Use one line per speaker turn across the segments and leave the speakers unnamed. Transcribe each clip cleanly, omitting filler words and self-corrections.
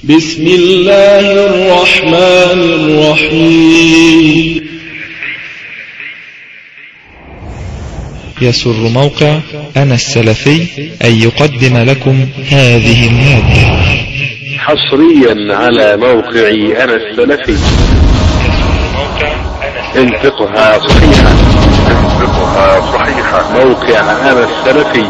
بسم الله الرحمن الرحيم.
يسر موقع أنا السلفي أن يقدم لكم هذه المادة
حصريا على موقع أنا السلفي. انفقها صحيحة. موقع أنا السلفي.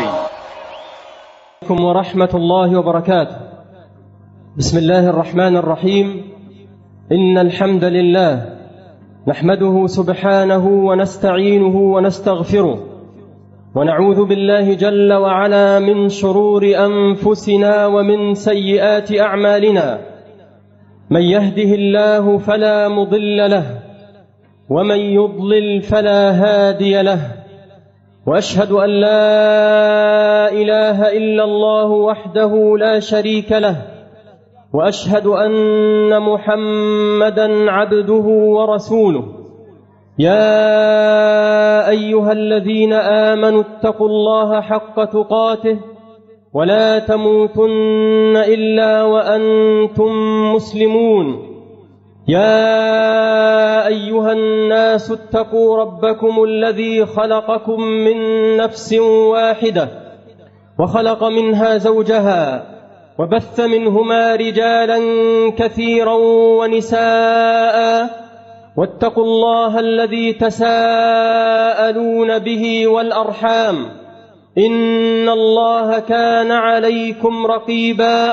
ورحمة الله وبركاته. بسم الله الرحمن الرحيم. إن الحمد لله نحمده سبحانه ونستعينه ونستغفره، ونعوذ بالله جل وعلا من شرور أنفسنا ومن سيئات أعمالنا. من يهده الله فلا مضل له، ومن يضلل فلا هادي له. وأشهد أن لا إله إلا الله وحده لا شريك له، وأشهد أن محمدًا عبده ورسوله. يا أيها الذين آمنوا اتقوا الله حق تقاته ولا تموتن إلا وأنتم مسلمون. يا أيها الناس اتقوا ربكم الذي خلقكم من نفس واحدة، وخلق منها زوجها، وبث منهما رجالا كثيرا ونساء. واتقوا الله الذي تساءلون به والأرحام، إن الله كان عليكم رقيبا.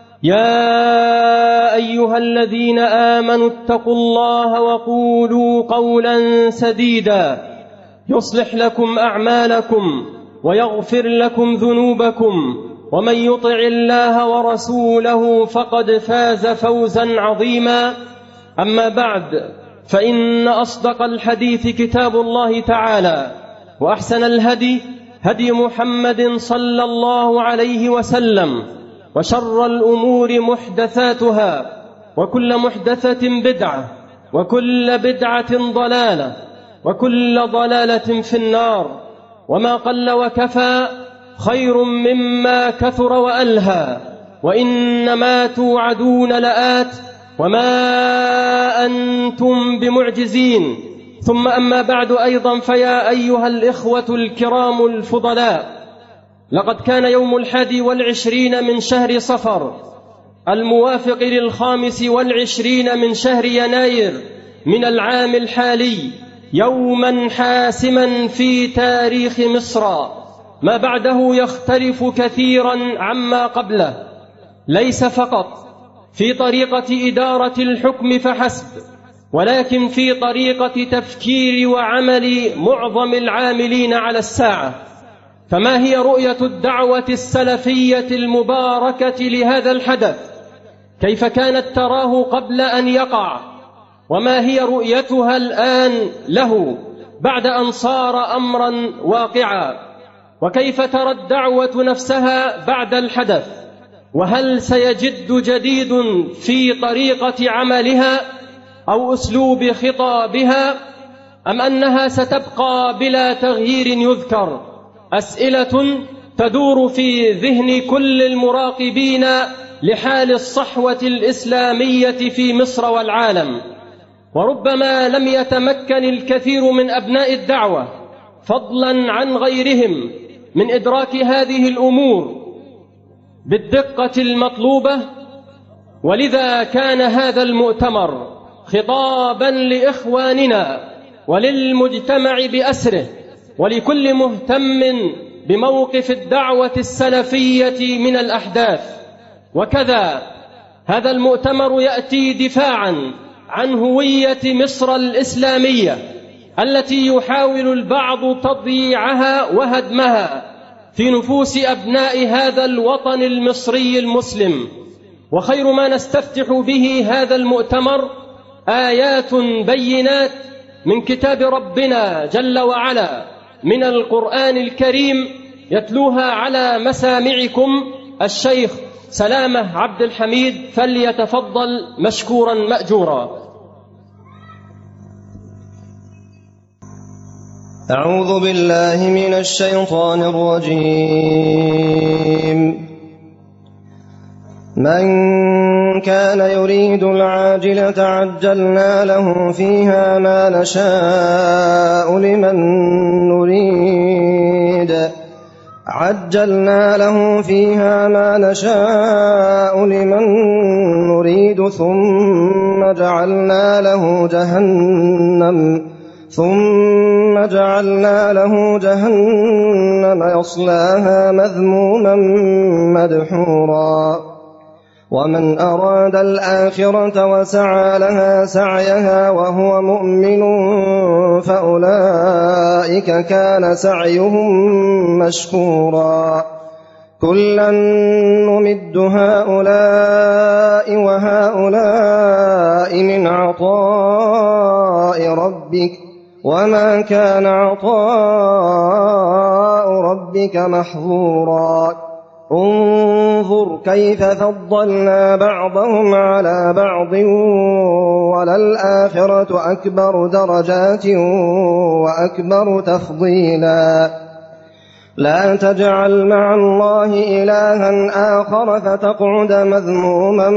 يا أيها الذين آمنوا اتقوا الله وقولوا قولا سديدا يصلح لكم أعمالكم ويغفر لكم ذنوبكم، ومن يطع الله ورسوله فقد فاز فوزا عظيما. أما بعد، فإن أصدق الحديث كتاب الله تعالى، وأحسن الهدي هدي محمد صلى الله عليه وسلم، وشر الأمور محدثاتها، وكل محدثة بدعة، وكل بدعة ضلالة، وكل ضلالة في النار. وما قل وكفى خير مما كثر وألهى، وإنما توعدون لآت وما أنتم بمعجزين. ثم أما بعد أيضا، فيا أيها الإخوة الكرام الفضلاء، لقد كان يوم 21 من شهر صفر الموافق 25 من شهر يناير من العام الحالي يوما حاسما في تاريخ مصر. ما بعده يختلف كثيرا عما قبله، ليس فقط في طريقة إدارة الحكم فحسب، ولكن في طريقة تفكير وعمل معظم العاملين على الساعة. فما هي رؤية الدعوة السلفية المباركة لهذا الحدث؟ كيف كانت تراه قبل أن يقع؟ وما هي رؤيتها الآن له بعد أن صار أمرا واقعا؟ وكيف ترى الدعوة نفسها بعد الحدث؟ وهل سيجد جديد في طريقة عملها أو أسلوب خطابها، أم أنها ستبقى بلا تغيير يذكر؟ أسئلة تدور في ذهن كل المراقبين لحال الصحوة الإسلامية في مصر والعالم. وربما لم يتمكن الكثير من أبناء الدعوة فضلا عن غيرهم من إدراك هذه الأمور بالدقة المطلوبة، ولذا كان هذا المؤتمر خطابا لإخواننا وللمجتمع بأسره، ولكل مهتم بموقف الدعوة السلفية من الأحداث. وكذا هذا المؤتمر يأتي دفاعا عن هوية مصر الإسلامية التي يحاول البعض تضييعها وهدمها في نفوس أبناء هذا الوطن المصري المسلم. وخير ما نستفتح به هذا المؤتمر آيات بينات من كتاب ربنا جل وعلا من القرآن الكريم، يتلوها على مسامعكم الشيخ سلامة عبد الحميد، فليتفضل مشكورا مأجورا.
أعوذ بالله من الشيطان الرجيم. من كان يريد العاجلة عجلنا له فيها ما نشاء لمن نريد ثم جعلنا له جهنم يصلاها مذموما مدحورا ومن أراد الآخرة وسعى لها سعيها وهو مؤمن فأولئك كان سعيهم مشكورا كلا نمد هؤلاء وهؤلاء من عطاء ربك وما كان عطاء ربك محظورا انظر كيف فضلنا بعضهم على بعض وللآخرة أكبر درجات وأكبر تفضيلا لا تجعل مع الله إلها آخر فتقعد مذموما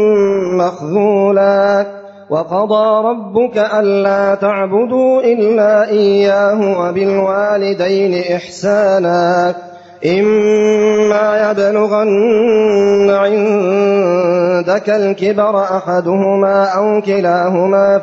مخذولا وقضى ربك ألا تعبدوا إلا إياه وبالوالدين إحسانا إما يبلغن عندك الكبر أحدهما أو كلاهما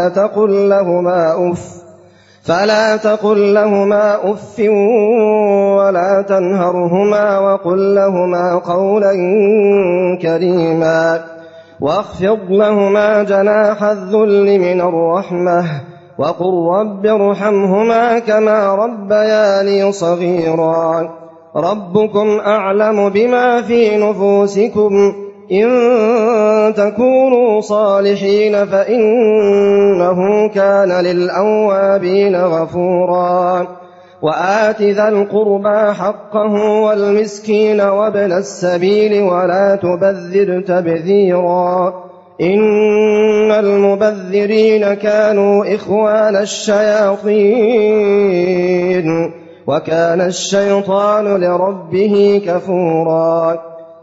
فلا تقل لهما أف ولا تنهرهما وقل لهما قولا كريما واخفض لهما جناح الذل من الرحمة وقل رب ارحمهما كما ربياني صغيرا ربكم أعلم بما في نفوسكم إن تكونوا صالحين فإنه كان للأوابين غفورا وآت ذا القربى حقه والمسكين وابن السبيل ولا تبذر تبذيرا إن المبذرين كانوا إخوان الشياطين وكان الشيطان لربه كفورا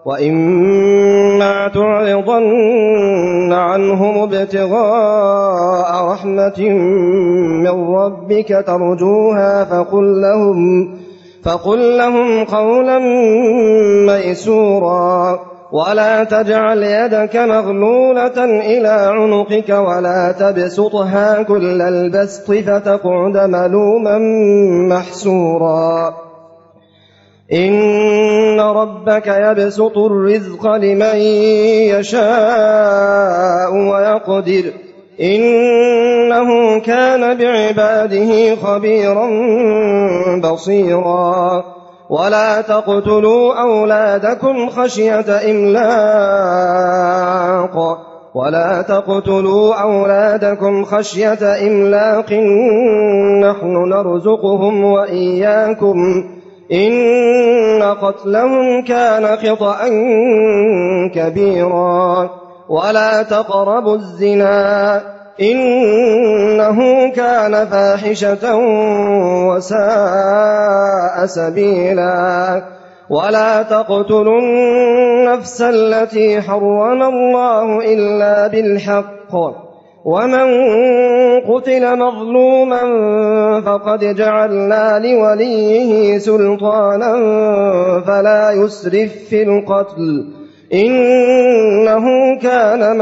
وإما تعرضن عنهم ابتغاء رحمة من ربك ترجوها فقل لهم قولا ميسورا ولا تجعل يدك مغلولة إلى عنقك ولا تبسطها كل البسط فتقعد ملوما محسورا إن ربك يبسط الرزق لمن يشاء ويقدر إنه كان بعباده خبيرا بصيرا ولا تقتلوا أولادكم خشية إملاق نحن نرزقهم وإياكم إن قتلهم كان خطأ كبيرا ولا تقربوا الزنا إنه كان فاحشة وساء سبيلا ولا تقتلوا النفس التي حرم الله إلا بالحق ومن قتل مظلوما فقد جعلنا لوليه سلطانا فلا يسرف في القتل إنه كان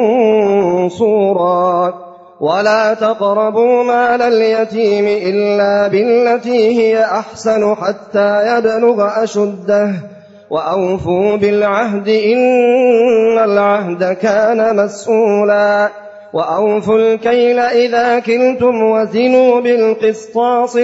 منصورا ولا تقربوا مال اليتيم إلا بالتي هي أحسن حتى يبلغ أشده وأوفوا بالعهد إن العهد كان مسؤولا وأوفوا الكيل إذا كلتم وزنوا بالقسطاس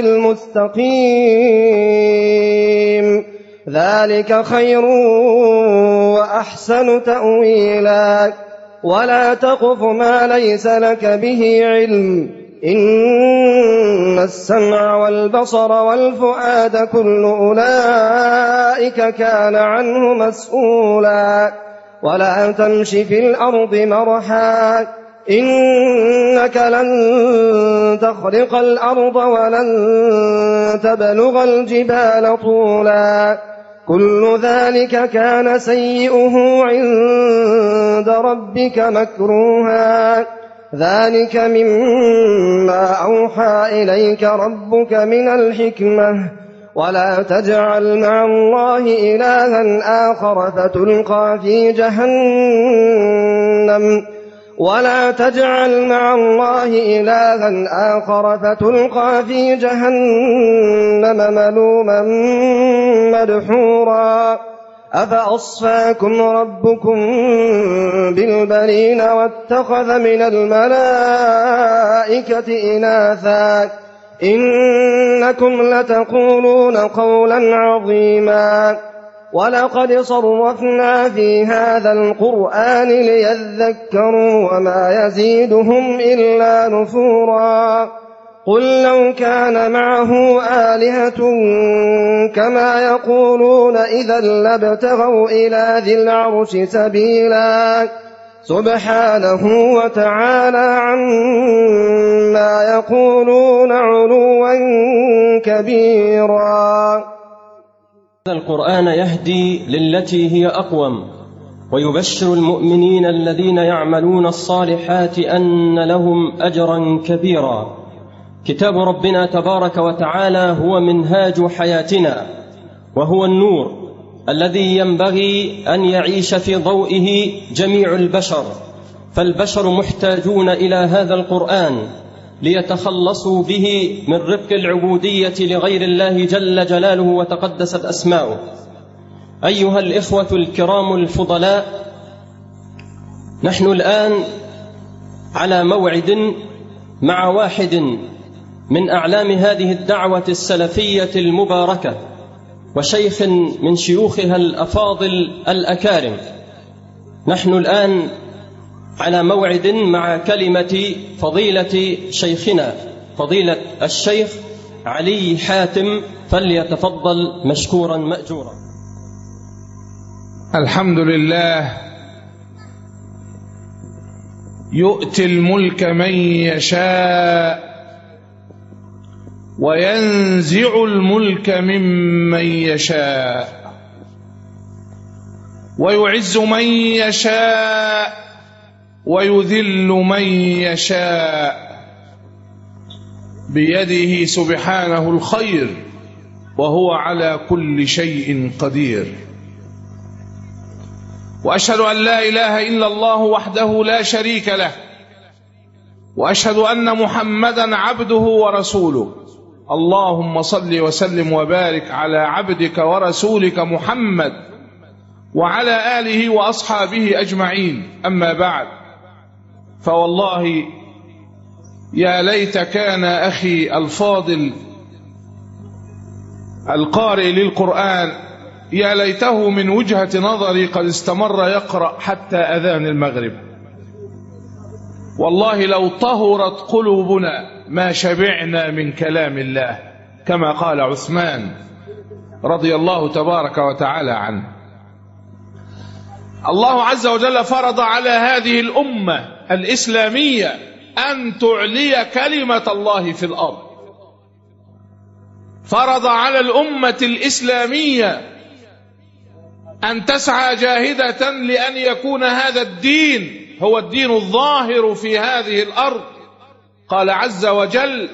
المستقيم ذلك خير وأحسن تأويلا ولا تقف ما ليس لك به علم إن السمع والبصر والفؤاد كل أولئك كان عنه مسؤولا ولا تمش في الأرض مرحا إنك لن تخرق الأرض ولن تبلغ الجبال طولا كل ذلك كان سيئه عند ربك مكروها ذلك مما أوحى إليك ربك من الحكمة ولا تجعل مع الله إلها آخر فتلقى في جهنم ولا تجعل مع الله إلها آخر فتلقى في جهنم ملوما مدحورا أفأصفاكم ربكم بالبنين واتخذ من الملائكة إناثا إنكم لتقولون قولا عظيما ولقد صرفنا في هذا القرآن ليذكروا وما يزيدهم إلا نفورا قل لو كان معه آلهة كما يقولون إذا لابتغوا إلى ذي العرش سبيلا سبحانه وتعالى عما يقولون علوا كبيرا.
هذا القرآن يهدي للتي هي أقوم ويبشر المؤمنين الذين يعملون الصالحات أن لهم أجرا كبيرا. كتاب ربنا تبارك وتعالى هو منهاج حياتنا وهو النور الذي ينبغي أن يعيش في ضوئه جميع البشر، فالبشر محتاجون إلى هذا القرآن ليتخلصوا به من رق العبودية لغير الله جل جلاله وتقدست أسماؤه. أيها الإخوة الكرام الفضلاء، نحن الآن على موعد مع واحد من أعلام هذه الدعوة السلفية المباركة وشيخ من شيوخها الأفاضل الأكارم. نحن الآن على موعد مع كلمة فضيلة شيخنا فضيلة الشيخ علي حاتم، فليتفضل مشكورا مأجورا.
الحمد لله يؤتي الملك من يشاء وينزع الملك ممن يشاء ويعز من يشاء ويذل من يشاء بيده سبحانه الخير وهو على كل شيء قدير. وأشهد أن لا إله إلا الله وحده لا شريك له، وأشهد أن محمدا عبده ورسوله. اللهم صل وسلم وبارك على عبدك ورسولك محمد وعلى آله وأصحابه أجمعين. أما بعد، فوالله يا ليت كان أخي الفاضل القارئ للقرآن يا ليته من وجهة نظري قد استمر يقرأ حتى أذان المغرب. والله لو طهرت قلوبنا ما شبعنا من كلام الله، كما قال عثمان رضي الله تبارك وتعالى عنه. الله عز وجل فرض على هذه الأمة الإسلامية أن تعلي كلمة الله في الأرض. فرض على الأمة الإسلامية أن تسعى جاهدة لأن يكون هذا الدين هو الدين الظاهر في هذه الأرض. قال عز وجل: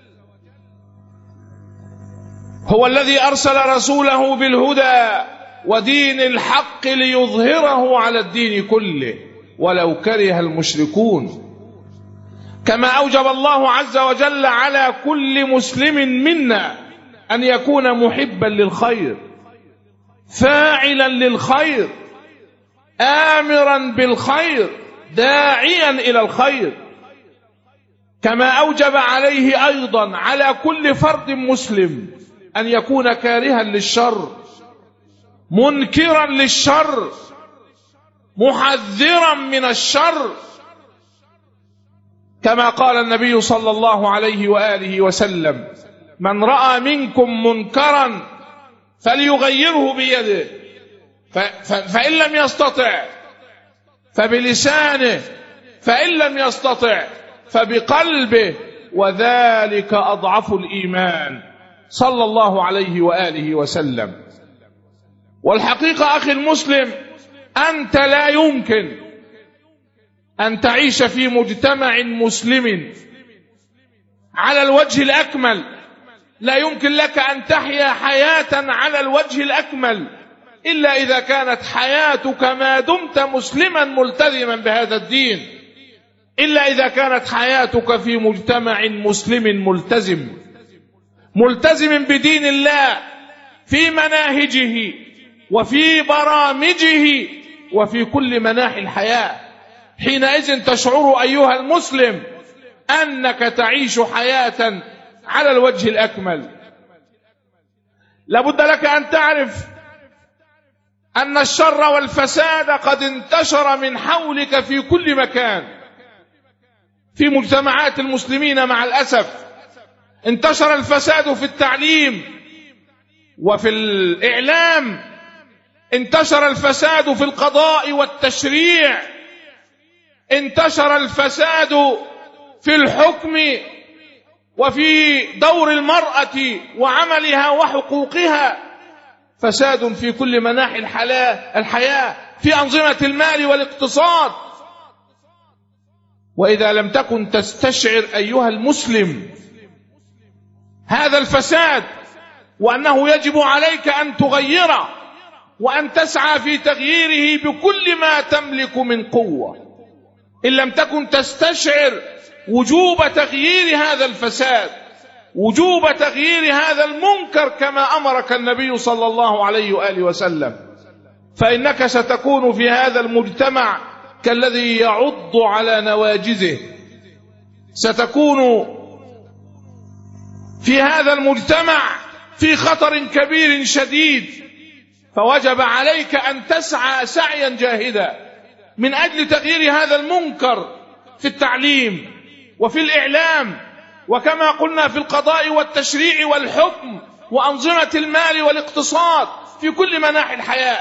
هو الذي أرسل رسوله بالهدى ودين الحق ليظهره على الدين كله ولو كره المشركون. كما أوجب الله عز وجل على كل مسلم منا أن يكون محبا للخير، فاعلا للخير، آمرا بالخير، داعيا إلى الخير. كما أوجب عليه أيضا على كل فرد مسلم أن يكون كارها للشر، منكرا للشر، محذرا من الشر. كما قال النبي صلى الله عليه وآله وسلم: من رأى منكم منكرا فليغيره بيده، فإن لم يستطع فبلسانه، فإن لم يستطع فبقلبه، وذلك أضعف الإيمان، صلى الله عليه وآله وسلم. والحقيقة أخي المسلم، أنت لا يمكن أن تعيش في مجتمع مسلم على الوجه الأكمل، لا يمكن لك أن تحيا حياة على الوجه الأكمل إلا إذا كانت حياتك ما دمت مسلما ملتزما بهذا الدين، إلا إذا كانت حياتك في مجتمع مسلم ملتزم بدين الله في مناهجه وفي برامجه وفي كل مناحي الحياة. حينئذ تشعر أيها المسلم أنك تعيش حياة على الوجه الأكمل. لابد لك أن تعرف أن الشر والفساد قد انتشر من حولك في كل مكان. في مجتمعات المسلمين مع الأسف انتشر الفساد في التعليم وفي الإعلام، انتشر الفساد في القضاء والتشريع، انتشر الفساد في الحكم وفي دور المرأة وعملها وحقوقها، فساد في كل مناحي الحياة، في أنظمة المال والاقتصاد. وإذا لم تكن تستشعر أيها المسلم هذا الفساد وأنه يجب عليك أن تغيره وأن تسعى في تغييره بكل ما تملك من قوة، إن لم تكن تستشعر وجوب تغيير هذا الفساد، وجوب تغيير هذا المنكر كما أمرك النبي صلى الله عليه وآله وسلم، فإنك ستكون في هذا المجتمع كالذي يعض على نواجذه، ستكون في هذا المجتمع في خطر كبير شديد. فوجب عليك أن تسعى سعيا جاهدا من أجل تغيير هذا المنكر في التعليم وفي الإعلام، وكما قلنا في القضاء والتشريع والحكم وأنظمة المال والاقتصاد في كل مناحي الحياة،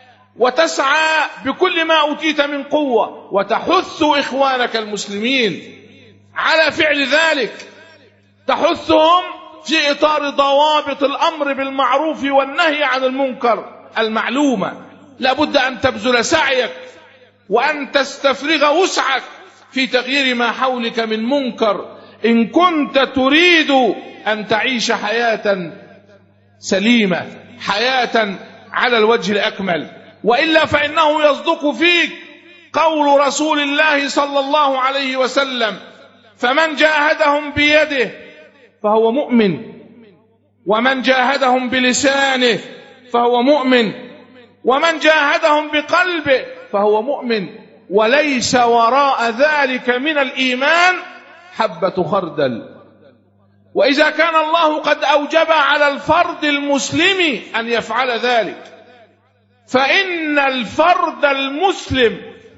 وتسعى بكل ما أوتيت من قوة وتحث إخوانك المسلمين على فعل ذلك، تحثهم في إطار ضوابط الأمر بالمعروف والنهي عن المنكر المعلومة. لابد أن تبذل سعيك وأن تستفرغ وسعك في تغيير ما حولك من منكر إن كنت تريد أن تعيش حياة سليمة، حياة على الوجه الأكمل، وإلا فإنه يصدق فيك قول رسول الله صلى الله عليه وسلم: فمن جاهدهم بيده فهو مؤمن، ومن جاهدهم بلسانه فهو مؤمن، ومن جاهدهم بقلبه فهو مؤمن، وليس وراء ذلك من الإيمان حبة خردل. وإذا كان الله قد أوجب على الفرد المسلم أن يفعل ذلك، فإن الفرد المسلم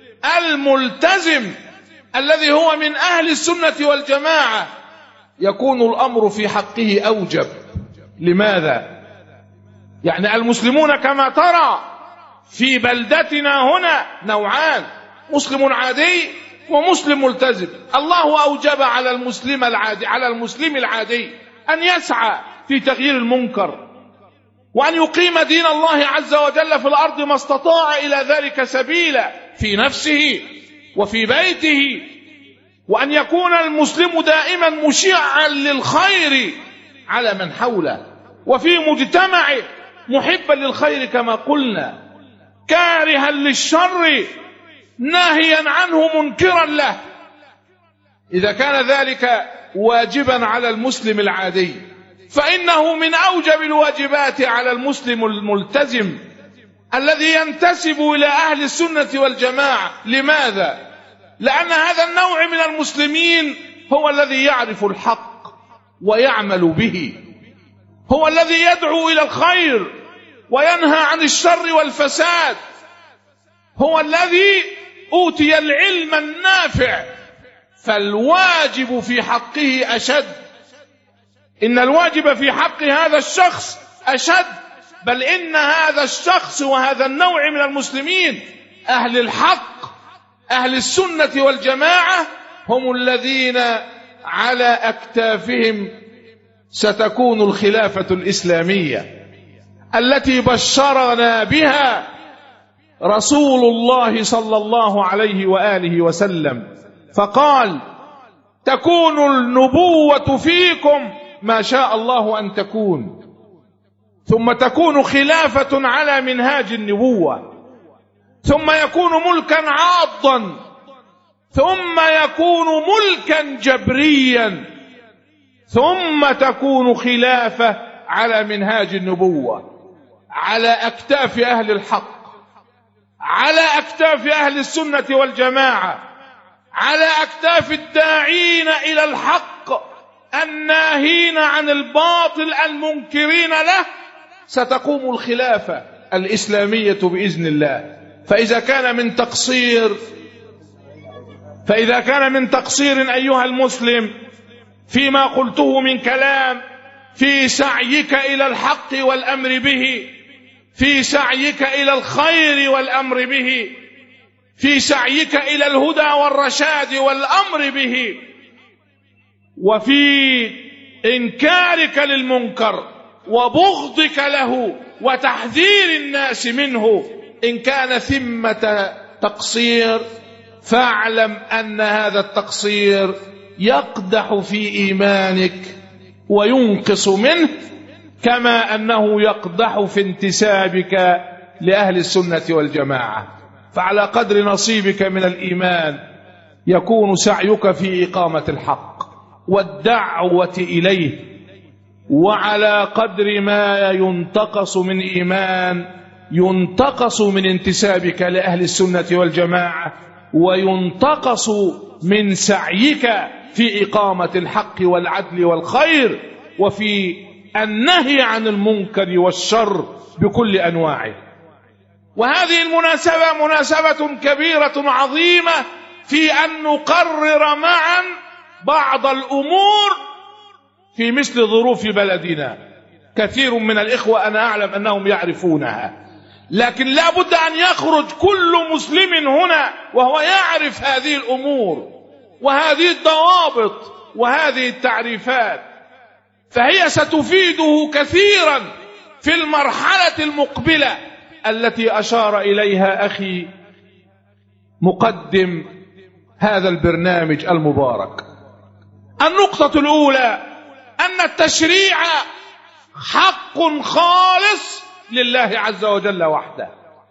الملتزم الذي هو من أهل السنة والجماعة يكون الأمر في حقه أوجب. لماذا؟ يعني المسلمون كما ترى في بلدتنا هنا نوعان: مسلم عادي ومسلم ملتزم. الله أوجب على المسلم العادي أن يسعى في تغيير المنكر وأن يقيم دين الله عز وجل في الأرض ما استطاع إلى ذلك سبيلا في نفسه وفي بيته، وأن يكون المسلم دائما مشيعا للخير على من حوله وفي مجتمعه، محبا للخير كما قلنا، كارها للشر ناهيا عنه منكرا له. إذا كان ذلك واجبا على المسلم العادي، فإنه من أوجب الواجبات على المسلم الملتزم الذي ينتسب إلى أهل السنة والجماعة. لماذا؟ لأن هذا النوع من المسلمين هو الذي يعرف الحق ويعمل به، هو الذي يدعو إلى الخير وينهى عن الشر والفساد، هو الذي أوتي العلم النافع، فالواجب في حقه أشد. إن الواجب في حق هذا الشخص أشد، بل إن هذا الشخص وهذا النوع من المسلمين أهل الحق أهل السنة والجماعة هم الذين على أكتافهم ستكون الخلافة الإسلامية. التي بشرنا بها رسول الله صلى الله عليه وآله وسلم، فقال: تكون النبوة فيكم ما شاء الله أن تكون، ثم تكون خلافة على منهاج النبوة، ثم يكون ملكا عاضا، ثم يكون ملكا جبريا، ثم تكون خلافة على منهاج النبوة، على أكتاف أهل الحق، على أكتاف أهل السنة والجماعة، على أكتاف الداعين إلى الحق الناهين عن الباطل المنكرين له. ستقوم الخلافة الإسلامية بإذن الله. فإذا كان من تقصير أيها المسلم فيما قلته من كلام في سعيك إلى الحق والأمر به، في سعيك إلى الخير والأمر به، في سعيك إلى الهدى والرشاد والأمر به، وفي إنكارك للمنكر وبغضك له وتحذير الناس منه، إن كان ثمة تقصير فاعلم أن هذا التقصير يقدح في إيمانك وينقص منه، كما أنه يقدح في انتسابك لأهل السنة والجماعة. فعلى قدر نصيبك من الإيمان يكون سعيك في إقامة الحق والدعوة إليه، وعلى قدر ما ينتقص من إيمان ينتقص من انتسابك لأهل السنة والجماعة، وينتقص من سعيك في إقامة الحق والعدل والخير، وفي النهي عن المنكر والشر بكل أنواعه. وهذه المناسبة مناسبة كبيرة عظيمة في أن نقرر معا بعض الأمور في مثل ظروف بلدنا. كثير من الإخوة أنا أعلم أنهم يعرفونها، لكن لا بد أن يخرج كل مسلم هنا وهو يعرف هذه الأمور وهذه الضوابط وهذه التعريفات، فهي ستفيده كثيرا في المرحلة المقبلة التي أشار إليها أخي مقدم هذا البرنامج المبارك. النقطة الأولى أن التشريع حق خالص لله عز وجل وحده،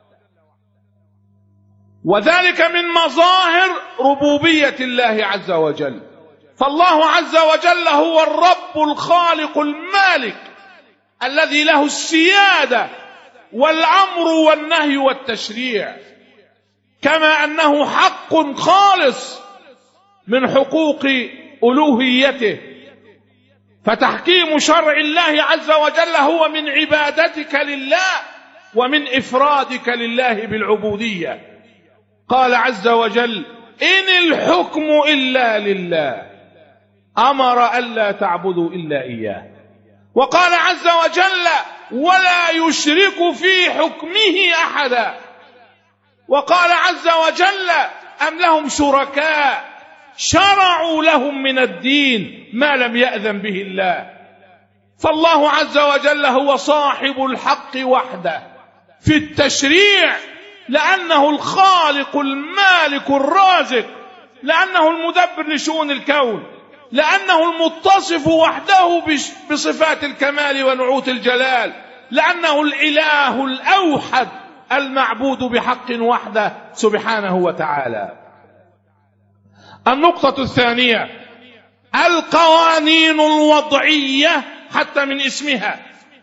وذلك من مظاهر ربوبية الله عز وجل. فالله عز وجل هو الرب الخالق المالك الذي له السيادة والأمر والنهي والتشريع، كما أنه حق خالص من حقوق ألوهيته. فتحكيم شرع الله عز وجل هو من عبادتك لله ومن إفرادك لله بالعبودية. قال عز وجل: إن الحكم إلا لله، أمر ألا تعبدوا إلا إياه. وقال عز وجل: ولا يشرك في حكمه أحدا. وقال عز وجل: أم لهم شركاء شرعوا لهم من الدين ما لم يأذن به الله. فالله عز وجل هو صاحب الحق وحده في التشريع، لأنه الخالق المالك الرازق، لأنه المدبر لشؤون الكون، لأنه المتصف وحده بصفات الكمال ونعوت الجلال، لأنه الإله الأوحد المعبود بحق وحده سبحانه وتعالى. النقطة الثانية: القوانين الوضعية حتى من اسمها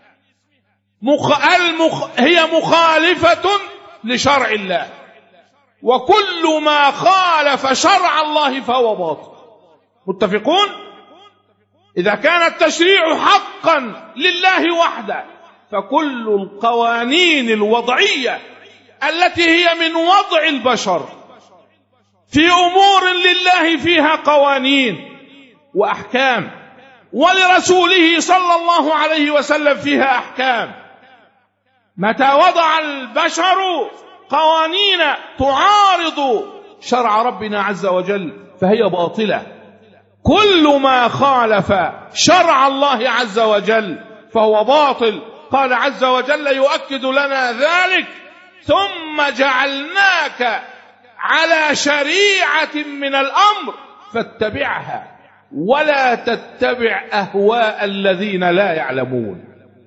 هي مخالفة لشرع الله، وكل ما خالف شرع الله فهو باطل. متفقون؟ إذا كان التشريع حقا لله وحده، فكل القوانين الوضعية التي هي من وضع البشر في أمور لله فيها قوانين وأحكام، ولرسوله صلى الله عليه وسلم فيها أحكام. متى وضع البشر قوانين تعارض شرع ربنا عز وجل فهي باطلة. كل ما خالف شرع الله عز وجل فهو باطل. قال عز وجل يؤكد لنا ذلك: ثم جعلناك على شريعة من الأمر فاتبعها ولا تتبع أهواء الذين لا يعلمون.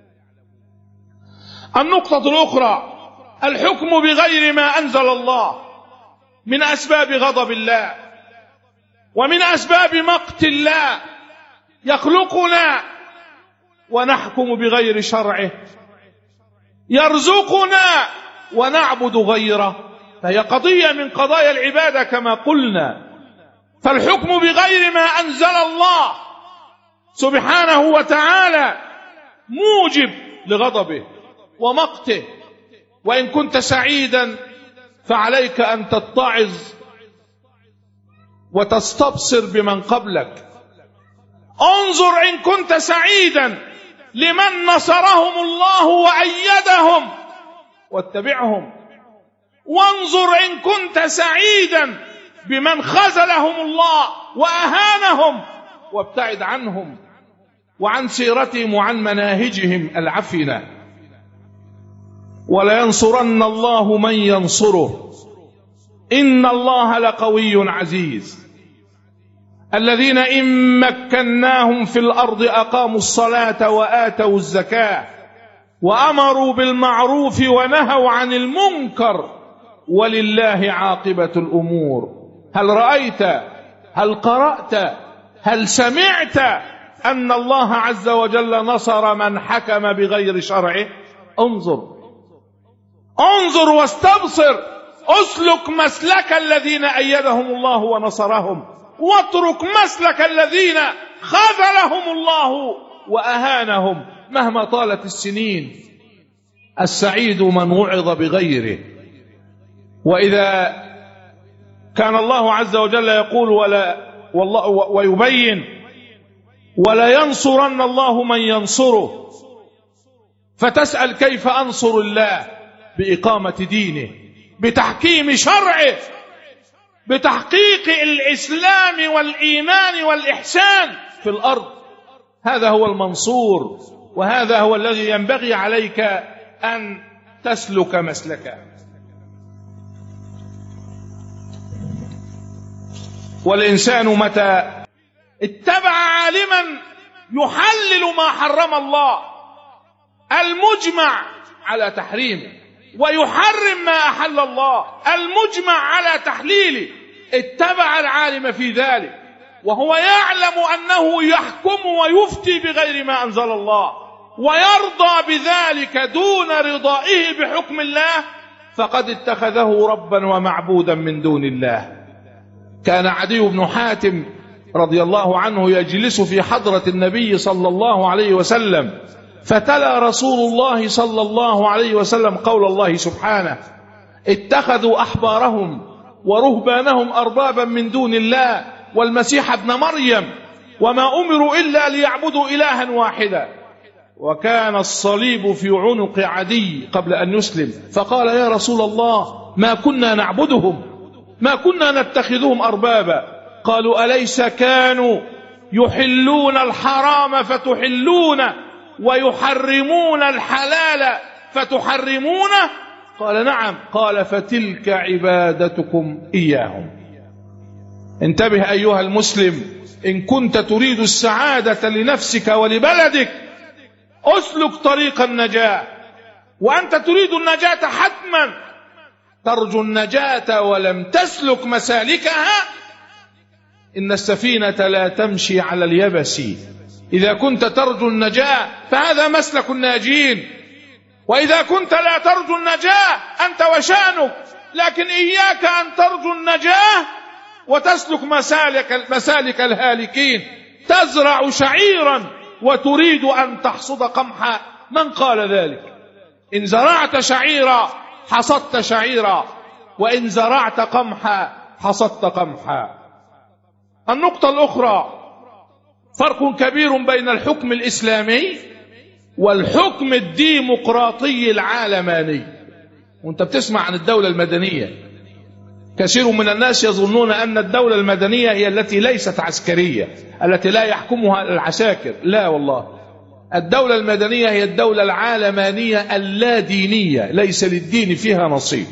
النقطة الأخرى: الحكم بغير ما أنزل الله من أسباب غضب الله ومن أسباب مقت الله. يخلقنا ونحكم بغير شرعه، يرزقنا ونعبد غيره، فهي قضية من قضايا العبادة كما قلنا. فالحكم بغير ما أنزل الله سبحانه وتعالى موجب لغضبه ومقته. وإن كنت سعيدا فعليك أن تتعظ وتستبصر بمن قبلك. انظر إن كنت سعيدا لمن نصرهم الله وأيدهم واتبعهم، وانظر إن كنت سعيدا بمن خذلهم الله وأهانهم وابتعد عنهم وعن سيرتهم وعن مناهجهم العفنة. ولينصرن الله من ينصره إن الله لقوي عزيز. الذين إن مكناهم في الأرض أقاموا الصلاة وآتوا الزكاة وأمروا بالمعروف ونهوا عن المنكر ولله عاقبة الأمور. هل رأيت، هل قرأت، هل سمعت أن الله عز وجل نصر من حكم بغير شرعه؟ انظر واستبصر. اسلك مسلك الذين أيدهم الله ونصرهم، واترك مسلك الذين خذلهم الله وأهانهم مهما طالت السنين. السعيد من وعظ بغيره. وإذا كان الله عز وجل يقول ويبين: ولا ينصرن الله من ينصره، فتسأل كيف أنصر الله؟ بإقامة دينه، بتحكيم شرعه، بتحقيق الإسلام والإيمان والإحسان في الأرض. هذا هو المنصور، وهذا هو الذي ينبغي عليك أن تسلك مسلكه. والإنسان متى اتبع عالما يحلل ما حرم الله المجمع على تحريمه ويحرم ما أحل الله المجمع على تحليله، اتبع العالم في ذلك وهو يعلم أنه يحكم ويفتي بغير ما أنزل الله ويرضى بذلك دون رضائه بحكم الله، فقد اتخذه ربا ومعبودا من دون الله. كان عدي بن حاتم رضي الله عنه يجلس في حضرة النبي صلى الله عليه وسلم، فتلا رسول الله صلى الله عليه وسلم قول الله سبحانه: اتخذوا أحبارهم ورهبانهم أربابا من دون الله والمسيح ابن مريم وما أمروا إلا ليعبدوا إلها واحدا. وكان الصليب في عنق عدي قبل أن يسلم، فقال: يا رسول الله، ما كنا نعبدهم، ما كنا نتخذهم أربابا. قالوا: أليس كانوا يحلون الحرام فتحلونه ويحرمون الحلال فتحرمونه؟ قال: نعم. قال: فتلك عبادتكم إياهم. انتبه أيها المسلم، إن كنت تريد السعادة لنفسك ولبلدك أسلك طريق النجاة. وأنت تريد النجاة حتما، ترجو النجاة ولم تسلك مسالكها، إن السفينة لا تمشي على اليبس. إذا كنت ترجو النجاة فهذا مسلك الناجين، وإذا كنت لا ترجو النجاة أنت وشأنك. لكن إياك أن ترجو النجاة وتسلك مسالك الهالكين. تزرع شعيرا وتريد أن تحصد قمحا. من قال ذلك؟ إن زرعت شعيرا حصدت شعيرا، وإن زرعت قمحا حصدت قمحا. النقطة الأخرى: فرق كبير بين الحكم الإسلامي والحكم الديمقراطي العالماني. وانت بتسمع عن الدولة المدنية، كثير من الناس يظنون أن الدولة المدنية هي التي ليست عسكرية، التي لا يحكمها العساكر. لا والله، الدولة المدنية هي الدولة العالمانية اللادينية، ليس للدين فيها نصيب.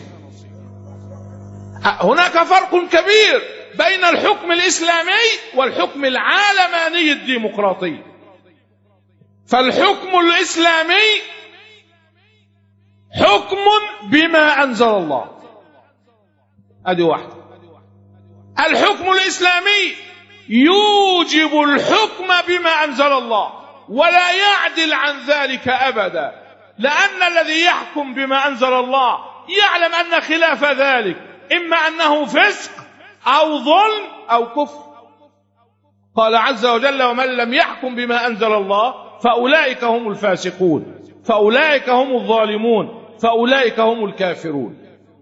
هناك فرق كبير بين الحكم الإسلامي والحكم العالماني الديمقراطي. فالحكم الإسلامي حكم بما أنزل الله، هذه واحدة. الحكم الإسلامي يوجب الحكم بما أنزل الله ولا يعدل عن ذلك أبدا، لأن الذي يحكم بما أنزل الله يعلم أن خلاف ذلك إما أنه فسق أو ظلم أو كفر. قال عز وجل: ومن لم يحكم بما أنزل الله فأولئك هم الفاسقون، فأولئك هم الظالمون، فأولئك هم الكافرون.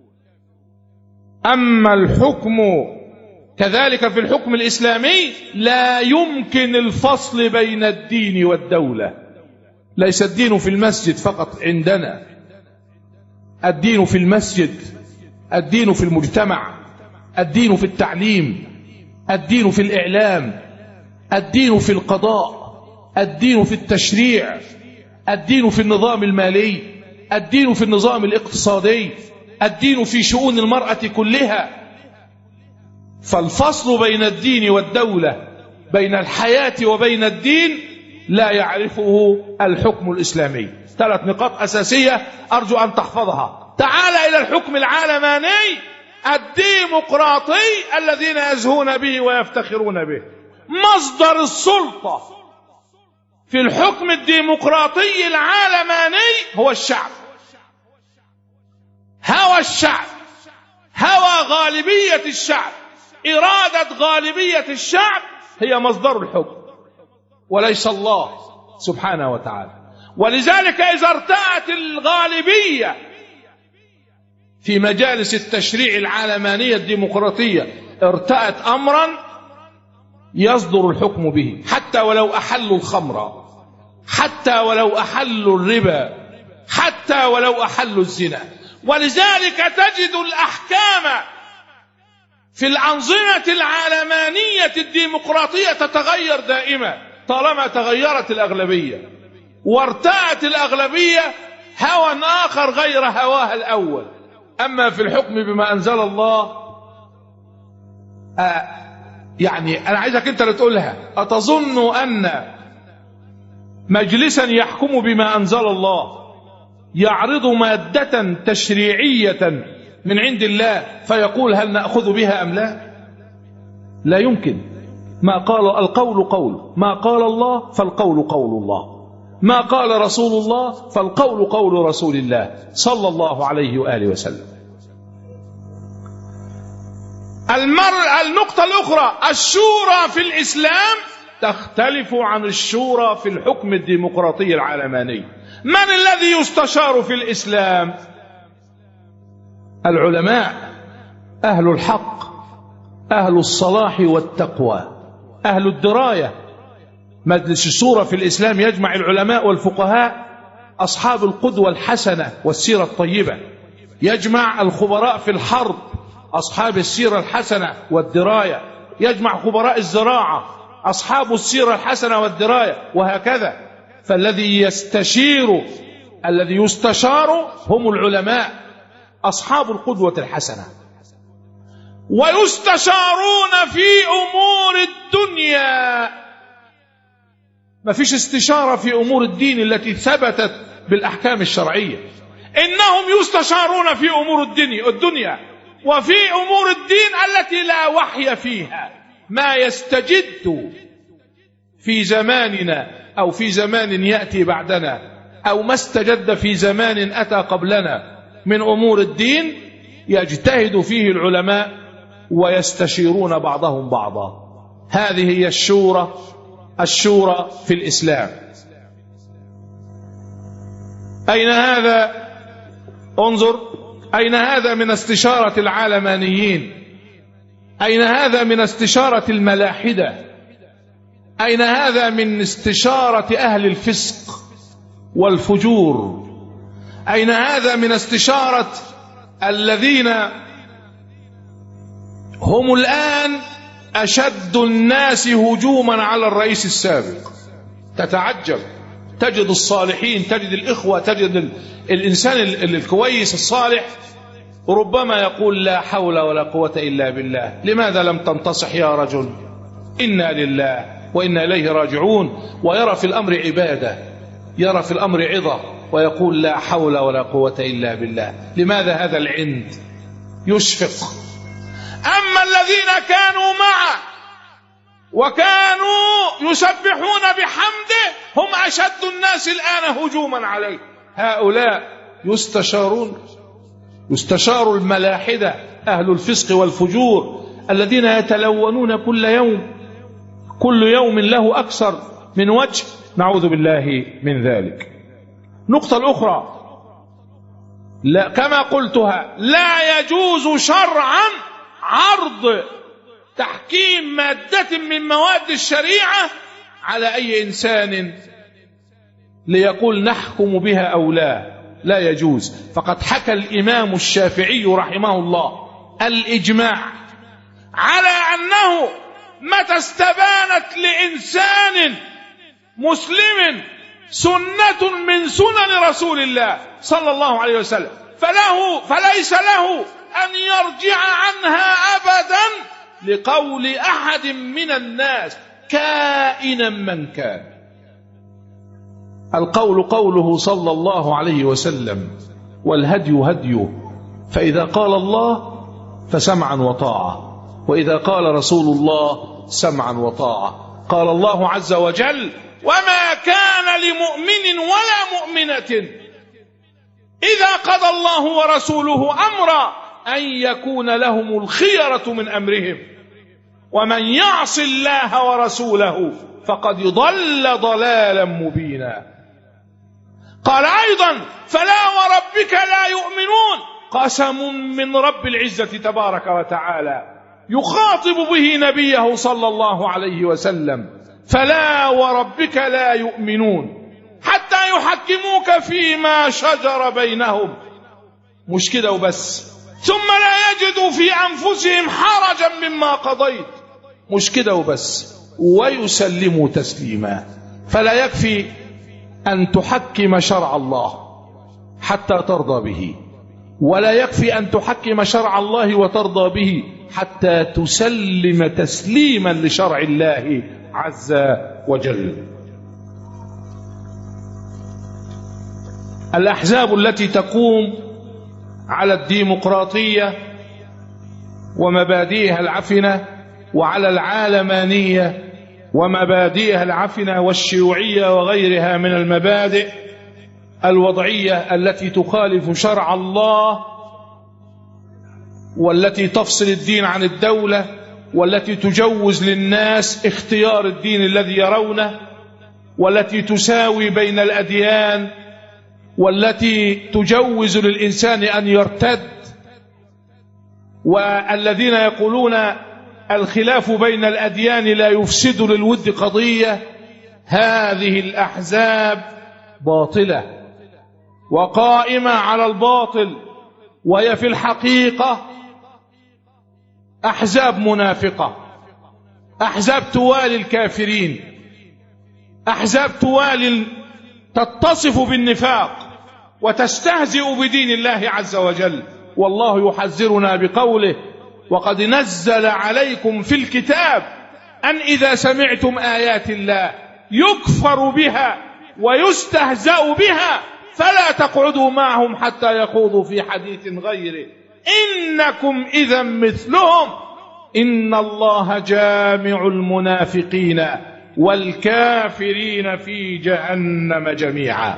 أما الحكم كذلك في الحكم الإسلامي لا يمكن الفصل بين الدين والدولة. ليس الدين في المسجد فقط عندنا، الدين في المسجد، الدين في المجتمع، الدين في التعليم، الدين في الإعلام، الدين في القضاء، الدين في التشريع، الدين في النظام المالي، الدين في النظام الاقتصادي، الدين في شؤون المرأة كلها. فالفصل بين الدين والدولة، بين الحياة وبين الدين، لا يعرفه الحكم الإسلامي. 3 نقاط أساسية أرجو أن تحفظها. تعال إلى الحكم العالماني الديمقراطي الذين يزهون به ويفتخرون به. مصدر السلطة في الحكم الديمقراطي العالماني هو الشعب، هوى الشعب، هوى غالبية الشعب، إرادة غالبية الشعب هي مصدر الحكم وليس الله سبحانه وتعالى. ولذلك إذا ارتأت الغالبية في مجالس التشريع العالمانية الديمقراطية، ارتأت أمرا يصدر الحكم به، حتى ولو أحلوا الخمر، حتى ولو أحلوا الربا، حتى ولو أحلوا الزنا. ولذلك تجد الأحكام في الأنظمة العالمانية الديمقراطية تتغير دائما طالما تغيرت الأغلبية وارتأت الأغلبية هوى آخر غير هواها الأول. أما في الحكم بما أنزل الله يعني أنا عايزك أنت اللي تقولها. أتظن أن مجلسا يحكم بما أنزل الله يعرض مادة تشريعية من عند الله فيقول هل نأخذ بها أم لا؟ لا يمكن. ما قال القول قول، ما قال الله فالقول قول الله، ما قال رسول الله فالقول قول رسول الله صلى الله عليه وآله وسلم. النقطة الأخرى، الشورى في الإسلام تختلف عن الشورى في الحكم الديمقراطي العالماني. من الذي يستشار في الإسلام؟ العلماء، أهل الحق، أهل الصلاح والتقوى، أهل الدراية. مجلس الشورى في الإسلام يجمع العلماء والفقهاء أصحاب القدوة الحسنة والسيرة الطيبة، يجمع الخبراء في الحرب أصحاب السيرة الحسنة والدراية، يجمع خبراء الزراعة أصحاب السيرة الحسنة والدراية، وهكذا. فالذي يستشير، الذي يستشار هم العلماء أصحاب القدوة الحسنة. ويستشارون في أمور الدنيا، ما فيش استشارة في أمور الدين التي ثبتت بالأحكام الشرعية. إنهم يستشارون في أمور الدنيا وفي أمور الدين التي لا وحي فيها. ما يستجد في زماننا أو في زمان يأتي بعدنا أو ما استجد في زمان أتى قبلنا من أمور الدين يجتهد فيه العلماء ويستشيرون بعضهم بعضا. هذه هي الشورى في الإسلام. أين هذا؟ انظر، أين هذا من استشارة العالمانيين؟ أين هذا من استشارة الملاحدة؟ أين هذا من استشارة أهل الفسق والفجور؟ أين هذا من استشارة الذين هم الآن أشد الناس هجوما على الرئيس السابق؟ تجد الصالحين، تجد الإخوة، تجد الإنسان الكويس الصالح ربما يقول لا حول ولا قوة إلا بالله. لماذا لم تنتصح يا رجل؟ إنا لله وإنا إليه راجعون. ويرى في الأمر عبادة، يرى في الأمر عظة، ويقول لا حول ولا قوة إلا بالله. لماذا هذا العند؟ يشفق. أما الذين كانوا معه وكانوا يسبحون بحمده هم أشد الناس الآن هجوما عليه. هؤلاء يستشار الملاحدة أهل الفسق والفجور الذين يتلونون كل يوم له أكثر من وجه، نعوذ بالله من ذلك. نقطة الأخرى، لا كما قلتها، لا يجوز شرعا عرض تحكيم مادة من مواد الشريعة على أي إنسان ليقول نحكم بها أو لا، لا يجوز. فقد حكى الإمام الشافعي رحمه الله الإجماع على أنه متى استبانت لإنسان مسلم سنة من سنن رسول الله صلى الله عليه وسلم فليس له أن يرجع عنها أبدا لقول أحد من الناس كائنا من كان. القول قوله صلى الله عليه وسلم، والهدي هديه، فإذا قال الله فسمعا وطاعة، وإذا قال رسول الله سمعا وطاعة. قال الله عز وجل: وما كان لمؤمن ولا مؤمنة إذا قضى الله ورسوله أمرا أن يكون لهم الخيرة من أمرهم ومن يعص الله ورسوله فقد ضل ضلالا مبينا. قال أيضا: فلا وربك لا يؤمنون، قسم من رب العزة تبارك وتعالى يخاطب به نبيه صلى الله عليه وسلم: فلا وربك لا يؤمنون حتى يحكموك فيما شجر بينهم، مش كده وبس، ثم لا يجدوا في أنفسهم حرجا مما قضيت، مش كده وبس، ويسلموا تسليما. فلا يكفي أن تحكم شرع الله حتى ترضى به، ولا يكفي أن تحكم شرع الله وترضى به حتى تسلم تسليما لشرع الله عز وجل. الأحزاب التي تقوم على الديمقراطية ومبادئها العفنة، وعلى العالمانية ومبادئها العفنة، والشيوعية وغيرها من المبادئ الوضعية التي تخالف شرع الله، والتي تفصل الدين عن الدولة، والتي تجوز للناس اختيار الدين الذي يرونه، والتي تساوي بين الأديان، والتي تجوز للإنسان أن يرتد، والذين يقولون الخلاف بين الأديان لا يفسد للود قضية. هذه الأحزاب باطلة وقائمة على الباطل، وهي في الحقيقة أحزاب منافقة، أحزاب توالي الكافرين، أحزاب توالي تتصف بالنفاق وتستهزئ بدين الله عز وجل. والله يحذرنا بقوله: وقد نزل عليكم في الكتاب أن إذا سمعتم آيات الله يكفر بها ويستهزأ بها فلا تقعدوا معهم حتى يخوضوا في حديث غيره إنكم إذا مثلهم إن الله جامع المنافقين والكافرين في جهنم جميعا.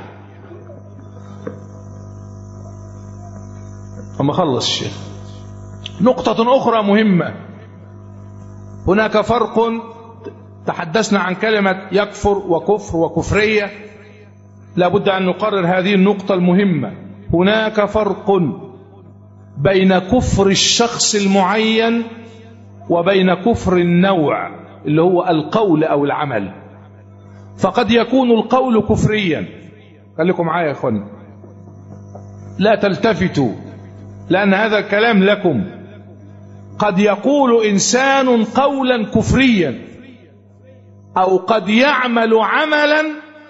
أما خلص الشيخ. نقطة أخرى مهمة، هناك فرق، تحدثنا عن كلمة يكفر وكفر وكفرية، لابد أن نقرر هذه النقطة المهمة. هناك فرق بين كفر الشخص المعين وبين كفر النوع اللي هو القول أو العمل. فقد يكون القول كفريا، خليكم معايا يا اخوان، لا تلتفتوا لأن هذا الكلام لكم. قد يقول إنسان قولا كفريا، أو قد يعمل عملا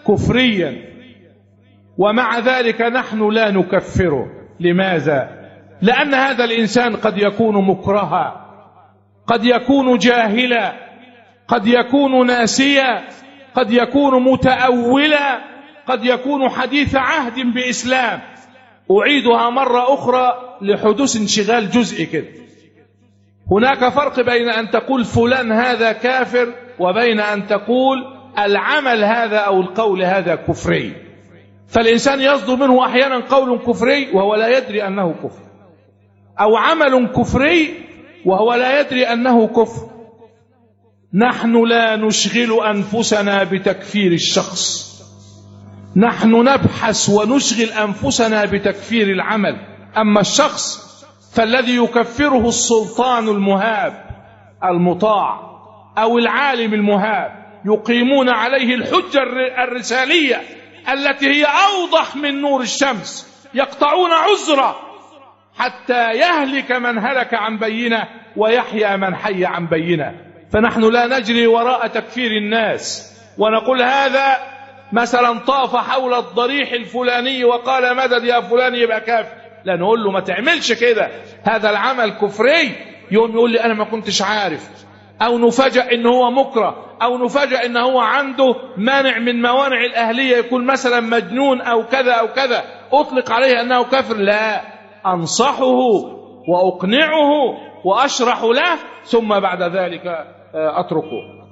كفريا، ومع ذلك نحن لا نكفره. لماذا؟ لأن هذا الإنسان قد يكون مكرها، قد يكون جاهلا، قد يكون ناسيا، قد يكون متأولا، قد يكون حديث عهد بإسلام. أعيدها مرة أخرى لحدوث انشغال جزئي كده. هناك فرق بين أن تقول فلان هذا كافر وبين أن تقول العمل هذا أو القول هذا كفري. فالإنسان يصدر منه أحيانا قول كفري وهو لا يدري أنه كفر، أو عمل كفري وهو لا يدري أنه كفر. نحن لا نشغل أنفسنا بتكفير الشخص، نحن نبحث ونشغل أنفسنا بتكفير العمل. أما الشخص فالذي يكفره السلطان المهاب المطاع أو العالم المهاب، يقيمون عليه الحجة الرسالية التي هي أوضح من نور الشمس، يقطعون عذره حتى يهلك من هلك عن بينه ويحيى من حي عن بينه. فنحن لا نجري وراء تكفير الناس ونقول هذا مثلا طاف حول الضريح الفلاني وقال مدد يا فلان يبقى كافر، لا، نقول له ما تعملش كده، هذا العمل كفري. يقول لي أنا ما كنتش عارف، أو نفاجأ إن هو مكره، أو نفاجأ إن هو عنده مانع من موانع الأهلية، يكون مثلا مجنون أو كذا أو كذا، أطلق عليه أنه كافر. لا، أنصحه وأقنعه وأشرح له، ثم بعد ذلك أتركه.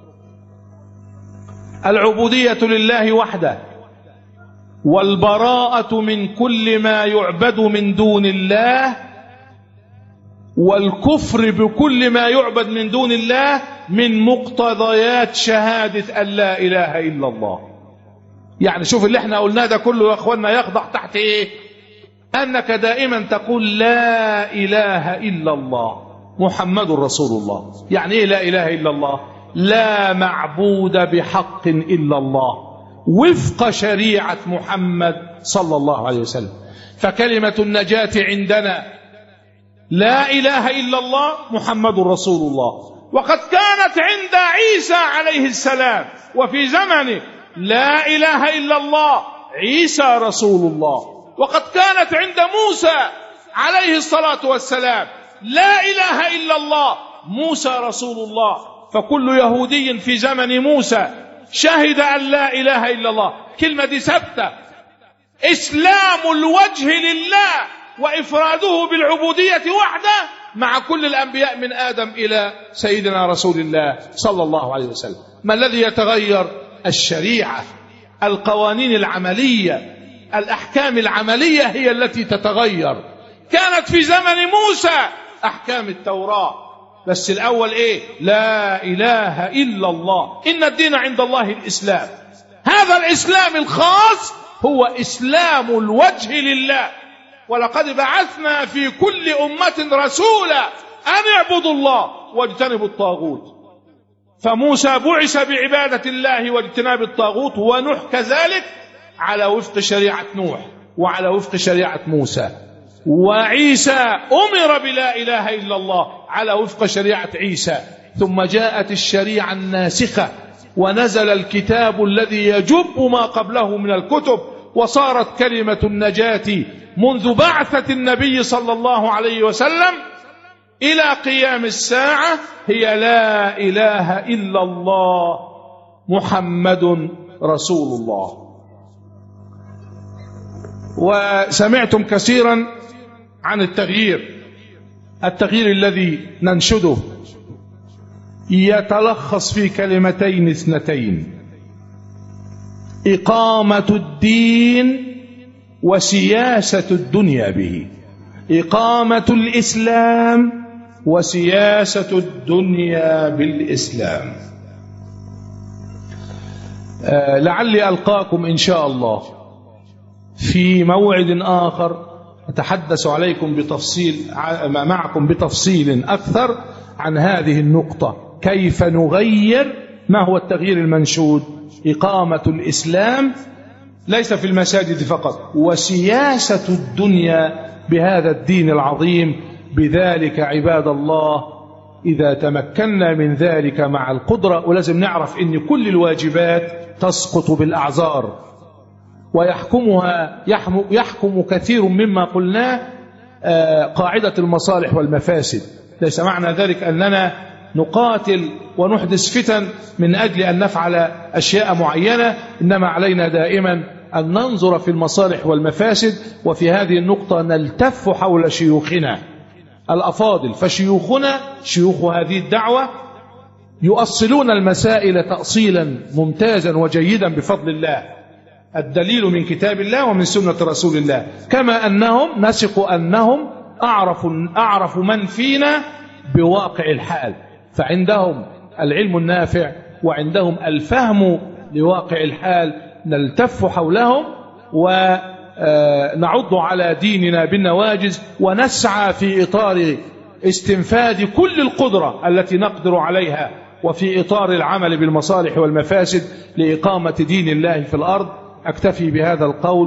العبودية لله وحده، والبراءة من كل ما يعبد من دون الله، والكفر بكل ما يعبد من دون الله، من مقتضيات شهادة أن لا إله إلا الله. يعني شوف اللي احنا قلناه ده كله يا أخوانا يخضع تحت إيه؟ أنك دائما تقول لا إله إلا الله محمد رسول الله. يعني إيه لا إله إلا الله؟ لا معبود بحق إلا الله وفق شريعة محمد صلى الله عليه وسلم. فكلمة النجاة عندنا لا إله إلا الله محمد رسول الله. وقد كانت عند عيسى عليه السلام وفي زمنه لا إله إلا الله عيسى رسول الله. وقد كانت عند موسى عليه الصلاة والسلام لا إله إلا الله موسى رسول الله. فكل يهودي في زمن موسى شهد أن لا إله إلا الله. كلمة دي ثابتة، إسلام الوجه لله وإفراده بالعبودية وحده مع كل الأنبياء من آدم إلى سيدنا رسول الله صلى الله عليه وسلم. ما الذي يتغير؟ الشريعة، القوانين العملية، الأحكام العملية هي التي تتغير. كانت في زمن موسى أحكام التوراة، بس الأول إيه؟ لا إله إلا الله، إن الدين عند الله الإسلام. هذا الإسلام الخاص هو إسلام الوجه لله. ولقد بعثنا في كل أمة رسولا أن اعبدوا الله واجتنبوا الطاغوت. فموسى بعث بعبادة الله واجتناب الطاغوت، ونوح كذلك على وفق شريعة نوح وعلى وفق شريعة موسى، وعيسى أمر بلا إله إلا الله على وفق شريعة عيسى. ثم جاءت الشريعة الناسخة ونزل الكتاب الذي يجب ما قبله من الكتب، وصارت كلمة النجاة منذ بعثة النبي صلى الله عليه وسلم إلى قيام الساعة هي لا إله إلا الله محمد رسول الله. وسمعتم كثيرا عن التغيير الذي ننشده يتلخص في كلمتين اثنتين: إقامة الدين وسياسة الدنيا به. إقامة الإسلام وسياسة الدنيا بالإسلام. لعلي ألقاكم إن شاء الله في موعد آخر أتحدث معكم بتفصيل أكثر عن هذه النقطة، كيف نغير، ما هو التغيير المنشود؟ إقامة الإسلام ليس في المساجد فقط، وسياسة الدنيا بهذا الدين العظيم. بذلك عباد الله إذا تمكنا من ذلك مع القدرة. ولازم نعرف أن كل الواجبات تسقط بالأعذار، يحكم كثير مما قلناه قاعدة المصالح والمفاسد. ليس معنى ذلك أننا نقاتل ونحدث فتن من أجل أن نفعل أشياء معينة، إنما علينا دائما أن ننظر في المصالح والمفاسد. وفي هذه النقطة نلتف حول شيوخنا الأفاضل، فشيوخنا شيوخ هذه الدعوة يؤصلون المسائل تأصيلا ممتازا وجيدا بفضل الله. الدليل من كتاب الله ومن سنة رسول الله، كما أنهم نثق أنهم أعرف من فينا بواقع الحال، فعندهم العلم النافع وعندهم الفهم لواقع الحال. نلتف حولهم ونعض على ديننا بالنواجز، ونسعى في إطار استنفاذ كل القدرة التي نقدر عليها، وفي إطار العمل بالمصالح والمفاسد لإقامة دين الله في الأرض. أكتفي بهذا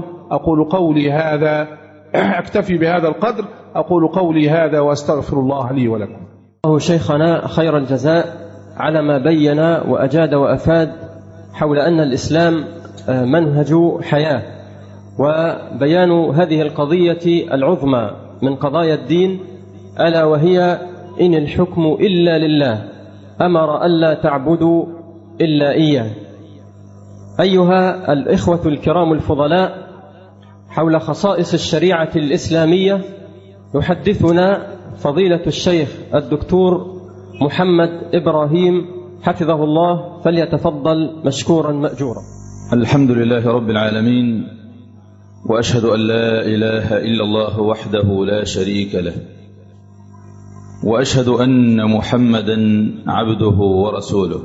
القدر، أقول قولي هذا وأستغفر الله لي ولكم.
الله شيخنا خير الجزاء على ما بين وأجاد وأفاد حول أن الإسلام منهج حياة، وبيان هذه القضية العظمى من قضايا الدين، ألا وهي إن الحكم إلا لله، أمر ألا تعبدوا إلا إياه. أيها الإخوة الكرام الفضلاء، حول خصائص الشريعة الإسلامية يحدثنا فضيلة الشيخ الدكتور محمد إبراهيم حفظه الله، فليتفضل مشكورا مأجورا.
الحمد لله رب العالمين، وأشهد أن لا إله إلا الله وحده لا شريك له، وأشهد أن محمدا عبده ورسوله.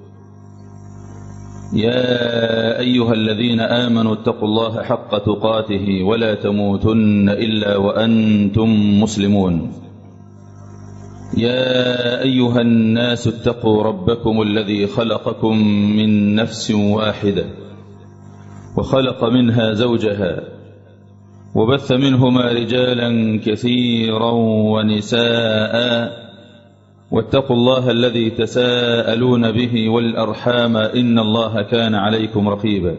يا أيها الذين آمنوا اتقوا الله حق تقاته ولا تموتن إلا وأنتم مسلمون. يا أيها الناس اتقوا ربكم الذي خلقكم من نفس واحدة وخلق منها زوجها وبث منهما رجالا كثيرا ونساء، واتقوا الله الذي تساءلون به والأرحام إن الله كان عليكم رقيبا.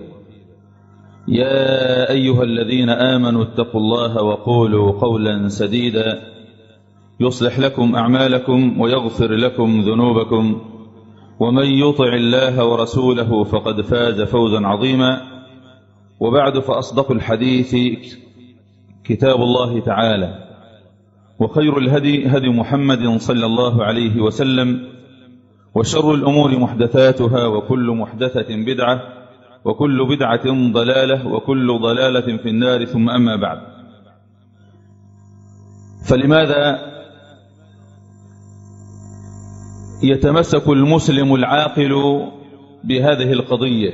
يا أيها الذين آمنوا اتقوا الله وقولوا قولا سديدا يصلح لكم أعمالكم ويغفر لكم ذنوبكم، ومن يطع الله ورسوله فقد فاز فوزا عظيما. وبعد، فأصدق الحديث كتاب الله تعالى، وخير الهدي هدي محمد صلى الله عليه وسلم، وشر الأمور محدثاتها، وكل محدثة بدعة، وكل بدعة ضلالة، وكل ضلالة في النار. ثم أما بعد، فلماذا يتمسك المسلم العاقل بهذه القضية؟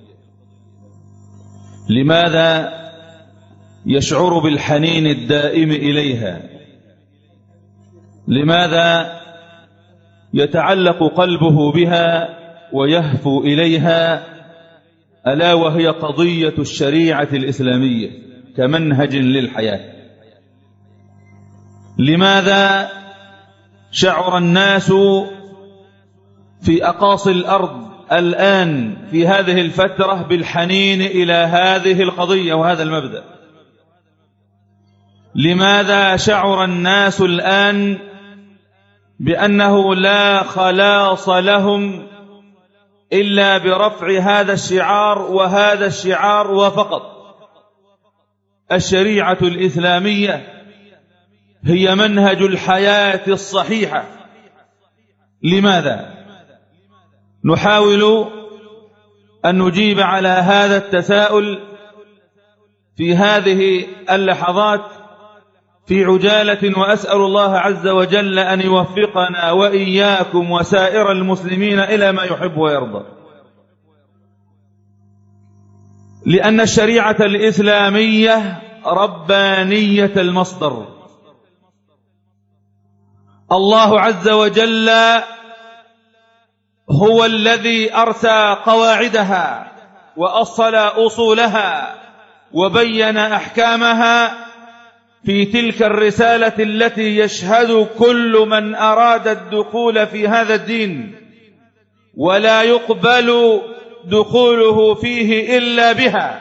لماذا يشعر بالحنين الدائم إليها؟ لماذا يتعلق قلبه بها ويهفو إليها؟ ألا وهي قضية الشريعة الإسلامية كمنهج للحياة. لماذا شعر الناس في أقاصي الأرض الآن في هذه الفترة بالحنين إلى هذه القضية وهذا المبدأ؟ لماذا شعر الناس الآن بأنه لا خلاص لهم إلا برفع هذا الشعار وهذا الشعار وفقط؟ الشريعة الإسلامية هي منهج الحياة الصحيحة. لماذا؟ نحاول أن نجيب على هذا التساؤل في هذه اللحظات في عجالة، وأسأل الله عز وجل أن يوفقنا وإياكم وسائر المسلمين إلى ما يحب ويرضى. لأن الشريعة الإسلامية ربانية المصدر. الله عز وجل هو الذي أرسى قواعدها وأصل أصولها وبين أحكامها في تلك الرسالة التي يشهد كل من أراد الدخول في هذا الدين ولا يقبل دخوله فيه إلا بها،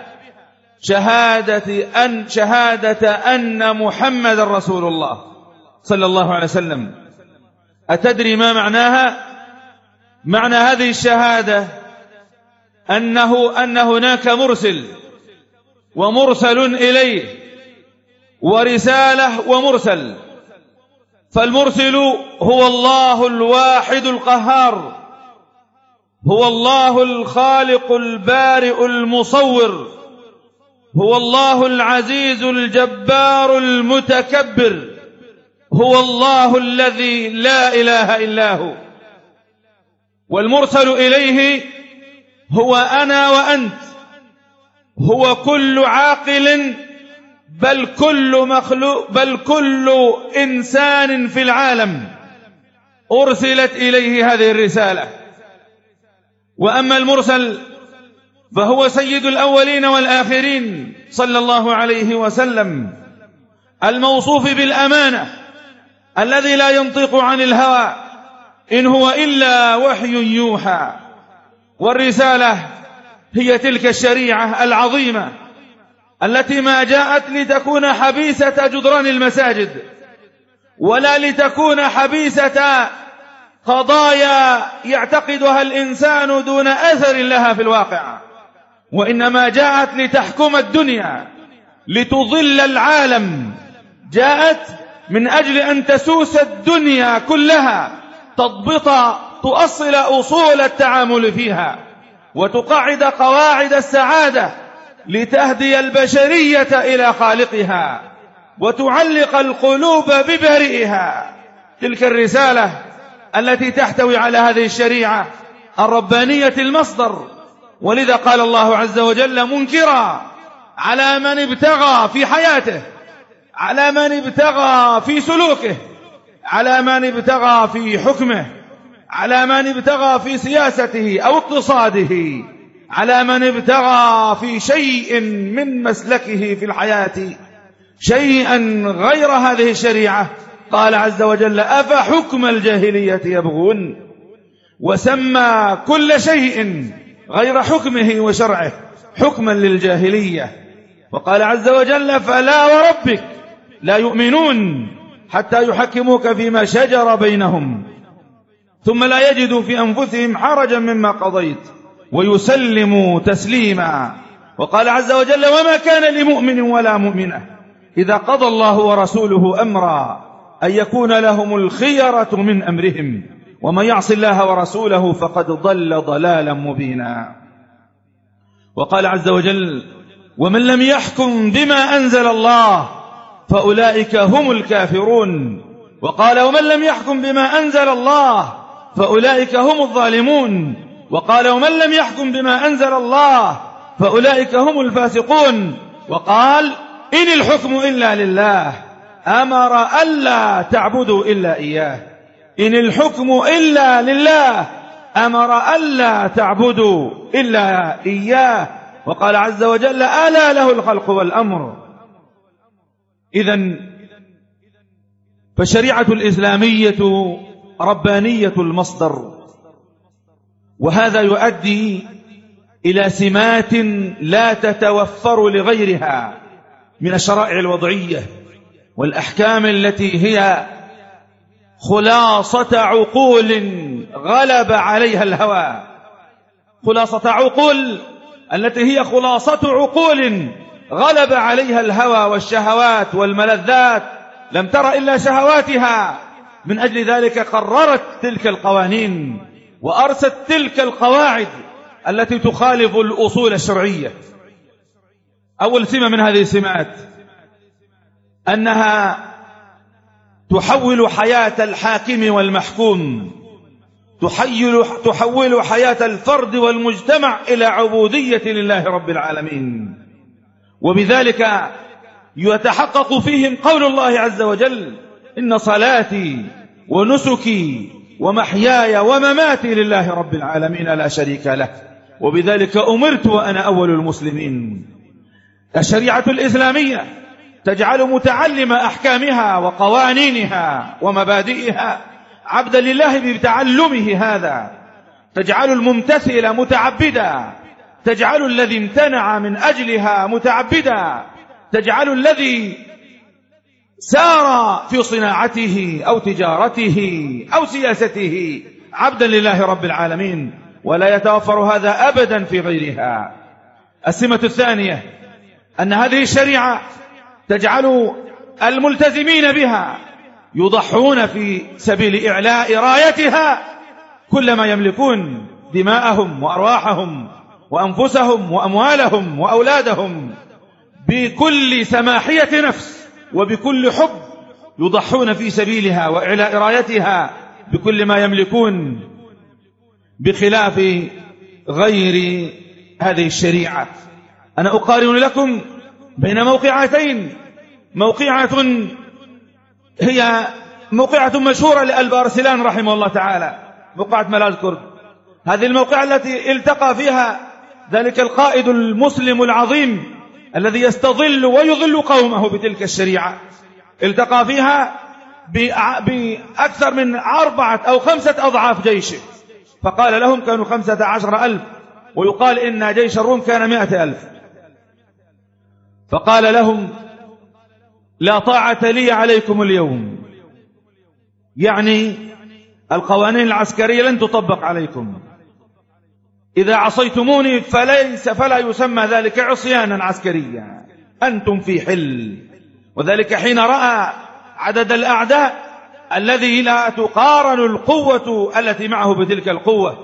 شهادة أن محمد رسول الله صلى الله عليه وسلم. أتدري ما معناها؟ معنى هذه الشهادة أن هناك مرسل ومرسل إليه ورسالة ومرسل. فالمرسل هو الله الواحد القهار، هو الله الخالق البارئ المصور، هو الله العزيز الجبار المتكبر، هو الله الذي لا إله إلا هو. والمرسل إليه هو أنا وأنت، هو كل عاقل، بل كل إنسان في العالم أرسلت إليه هذه الرسالة. وأما المرسل فهو سيد الأولين والآخرين صلى الله عليه وسلم، الموصوف بالأمانة، الذي لا ينطق عن الهوى، إن هو إلا وحي يوحى. والرسالة هي تلك الشريعة العظيمة التي ما جاءت لتكون حبيسة جدران المساجد، ولا لتكون حبيسة قضايا يعتقدها الإنسان دون أثر لها في الواقع، وإنما جاءت لتحكم الدنيا، لتضل العالم، جاءت من أجل أن تسوس الدنيا كلها، تضبط، تؤصل أصول التعامل فيها، وتقعد قواعد السعادة، لتهدي البشرية إلى خالقها، وتعلق القلوب ببارئها. تلك الرسالة التي تحتوي على هذه الشريعة الربانية المصدر. ولذا قال الله عز وجل منكرا على من ابتغى في حياته، على من ابتغى في سلوكه، على من ابتغى في حكمه، على من ابتغى في سياسته أو اقتصاده، على من ابتغى في شيء من مسلكه في الحياة شيئا غير هذه الشريعة. قال عز وجل أفحكم الجاهلية يبغون، وسمى كل شيء غير حكمه وشرعه حكما للجاهلية. وقال عز وجل فلا وربك لا يؤمنون حتى يحكموك فيما شجر بينهم ثم لا يجدوا في أنفسهم حرجا مما قضيت ويسلموا تسليما. وقال عز وجل وما كان لمؤمن ولا مؤمنة إذا قضى الله ورسوله أمرا أن يكون لهم الخيرة من أمرهم ومن يعص الله ورسوله فقد ضل ضلالا مبينا. وقال عز وجل ومن لم يحكم بما أنزل الله فأولئك هم الكافرون. وقال ومن لم يحكم بما أنزل الله فأولئك هم الظالمون. وقال ومن لم يحكم بما أنزل الله فأولئك هم الفاسقون. وقال إن الحكم إلا لله أمر ألا تعبدوا إلا إياه. إن الحكم إلا لله أمر ألا تعبدوا إلا إياه. وقال عز وجل ألا له الخلق والأمر. إذن فالشريعة الإسلامية ربانية المصدر، وهذا يؤدي إلى سمات لا تتوفر لغيرها من الشرائع الوضعية والأحكام التي هي خلاصة عقول غلب عليها الهوى، خلاصة عقول التي هي خلاصة عقول غلب عليها الهوى والشهوات والملذات، لم تر إلا شهواتها. من أجل ذلك قررت تلك القوانين وأرست تلك القواعد التي تخالف الأصول الشرعية. أول سمة من هذه السمات أنها تحول حياة الحاكم والمحكوم، تحول حياة الفرد والمجتمع إلى عبودية لله رب العالمين. وبذلك يتحقق فيهم قول الله عز وجل إن صلاتي ونسكي ومحياي ومماتي لله رب العالمين لا شريك له وبذلك أمرت وأنا أول المسلمين. الشريعة الإسلامية
تجعل متعلم أحكامها وقوانينها ومبادئها عبدا لله بتعلمه هذا، تجعل الممتثل متعبدا، تجعل الذي امتنع من أجلها متعبدا، تجعل الذي سار في صناعته أو تجارته أو سياسته عبدا لله رب العالمين، ولا يتوفر هذا أبدا في غيرها. السمة الثانية أن هذه الشريعة تجعل الملتزمين بها يضحون في سبيل إعلاء رايتها كل ما يملكون، دماءهم وأرواحهم وأنفسهم وأموالهم وأولادهم، بكل سماحية نفس وبكل حب يضحون في سبيلها وإعلاء رايتها بكل ما يملكون، بخلاف غير هذه الشريعة. أنا أقارن لكم بين موقعتين، موقعة هي موقعة مشهورة لألبارسلان رحمه الله تعالى، موقعة ملاذ كرد. هذه الموقعة التي التقى فيها ذلك القائد المسلم العظيم الذي يستظل ويظل قومه بتلك الشريعة، التقى فيها بأكثر من 4 أو 5 أضعاف جيشه، فقال لهم كانوا 15,000، ويقال إن جيش الروم كان 100,000. فقال لهم لا طاعة لي عليكم اليوم، يعني القوانين العسكرية لن تطبق عليكم، إذا عصيتموني فلا يسمى ذلك عصيانا عسكريا، أنتم في حل. وذلك حين رأى عدد الأعداء الذي لا تقارن القوة التي معه بتلك القوة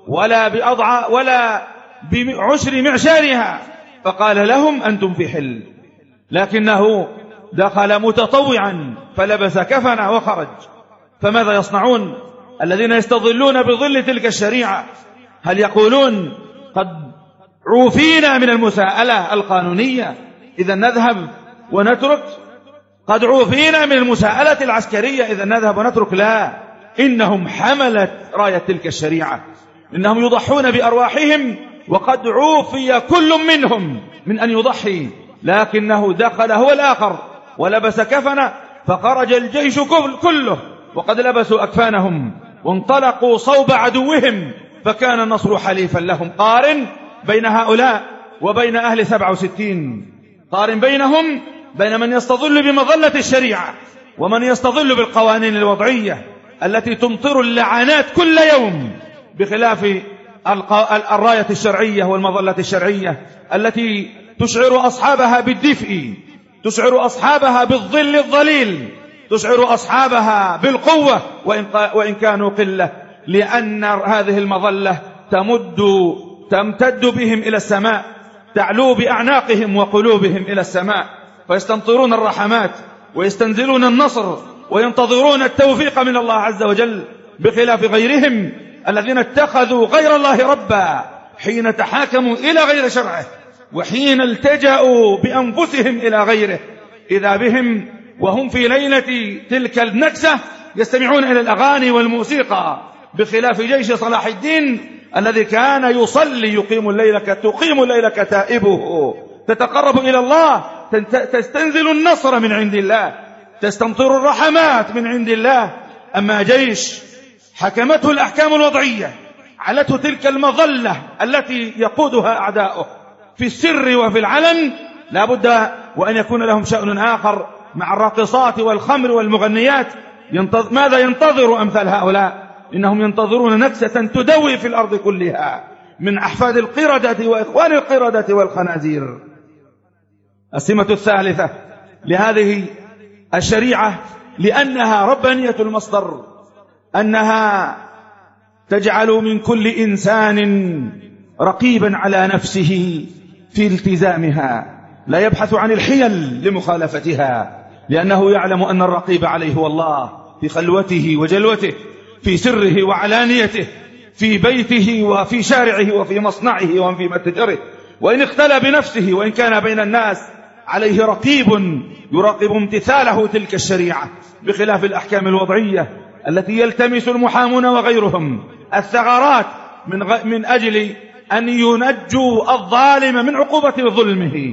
ولا بعشر معشارها، فقال لهم أنتم في حل. لكنه دخل متطوعا فلبس كفنا وخرج. فماذا يصنعون الذين يستظلون بظل تلك الشريعة؟ هل يقولون قد عوفينا من المساءلة القانونية إذا نذهب ونترك؟ قد عوفينا من المساءلة العسكرية إذا نذهب ونترك؟ لا، إنهم حملت راية تلك الشريعة، إنهم يضحون بأرواحهم، وقد عوفي كل منهم من أن يضحي، لكنه دخل هو الآخر ولبس كفنا، فخرج الجيش كله وقد لبسوا أكفانهم وانطلقوا صوب عدوهم، فكان النصر حليفا لهم. قارن بين هؤلاء وبين أهل 67، قارن بينهم بين من يستظل بمظلة الشريعة ومن يستظل بالقوانين الوضعية التي تمطر اللعنات كل يوم، بخلاف الراية الشرعية والمظلة الشرعية التي تشعر أصحابها بالدفء، تشعر أصحابها بالظل الظليل، تشعر أصحابها بالقوة وإن كانوا قلة، لأن هذه المظلة تمتد بهم إلى السماء، تعلو بأعناقهم وقلوبهم إلى السماء، فيستمطرون الرحمات ويستنزلون النصر وينتظرون التوفيق من الله عز وجل، بخلاف غيرهم الذين اتخذوا غير الله ربا حين تحاكموا إلى غير شرعه، وحين التجأوا بأنفسهم إلى غيره إذا بهم وهم في ليلة تلك النكسة يستمعون إلى الأغاني والموسيقى، بخلاف جيش صلاح الدين الذي كان يصلي تقيم الليل كتائبه، تتقرب إلى الله، تستنزل النصر من عند الله، تستمطر الرحمات من عند الله. أما جيش حكمته الأحكام الوضعية، علته تلك المظلة التي يقودها أعداؤه في السر وفي العلن، لا بد وأن يكون لهم شأن آخر مع الراقصات والخمر والمغنيات. ماذا ينتظر أمثال هؤلاء؟ إنهم ينتظرون نكسة تدوي في الأرض كلها من أحفاد القردة وإخوان القردة والخنازير. السمة الثالثة لهذه الشريعة لأنها ربانية المصدر، أنها تجعل من كل إنسان رقيبا على نفسه في التزامها، لا يبحث عن الحيل لمخالفتها، لأنه يعلم أن الرقيب عليه هو الله في خلوته وجلوته، في سره وعلانيته، في بيته وفي شارعه وفي مصنعه وفي متجره، وإن اختلى بنفسه وإن كان بين الناس عليه رقيب يراقب امتثاله تلك الشريعة، بخلاف الأحكام الوضعية التي يلتمس المحامون وغيرهم الثغرات من أجل أن ينجوا الظالم من عقوبة ظلمه،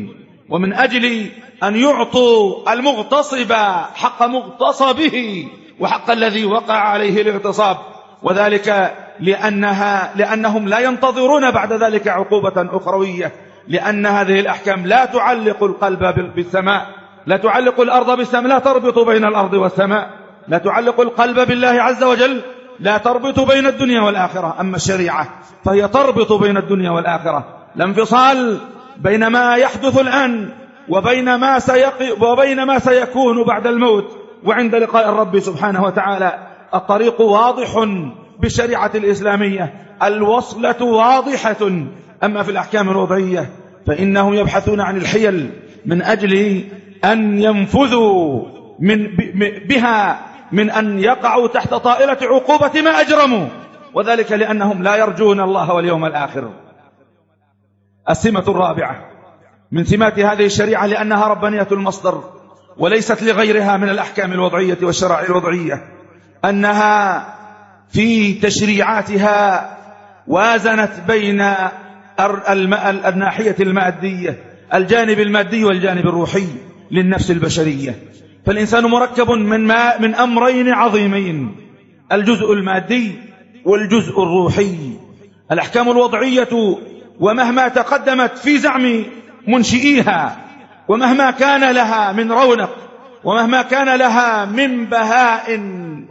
ومن أجل أن يعطوا المغتصب حق مغتصبه وحق الذي وقع عليه الاغتصاب، وذلك لأنهم لا ينتظرون بعد ذلك عقوبة أخروية، لأن هذه الأحكام لا تعلق القلب بالسماء، لا تعلق الأرض بالسماء، لا تربط بين الأرض والسماء، لا تعلق القلب بالله عز وجل، لا تربط بين الدنيا والآخرة. أما الشريعة فهي تربط بين الدنيا والآخرة، لا انفصال بين ما يحدث الآن وبين ما سيكون بعد الموت وعند لقاء الرب سبحانه وتعالى. الطريق واضح بالشريعة الإسلامية، الوصلة واضحة. أما في الأحكام الوضعية فإنهم يبحثون عن الحيل من أجل أن ينفذوا بها من أن يقعوا تحت طائلة عقوبة ما أجرموا، وذلك لأنهم لا يرجون الله واليوم الآخر. السمة الرابعة من سمات هذه الشريعة لأنها ربانية المصدر وليست لغيرها من الأحكام الوضعية والشرائع الوضعية، أنها في تشريعاتها وازنت بين الناحية المادية، الجانب المادي والجانب الروحي للنفس البشرية. فالإنسان مركب من أمرين عظيمين، الجزء المادي والجزء الروحي. الأحكام الوضعية ومهما تقدمت في زعم منشئيها، ومهما كان لها من رونق، ومهما كان لها من بهاء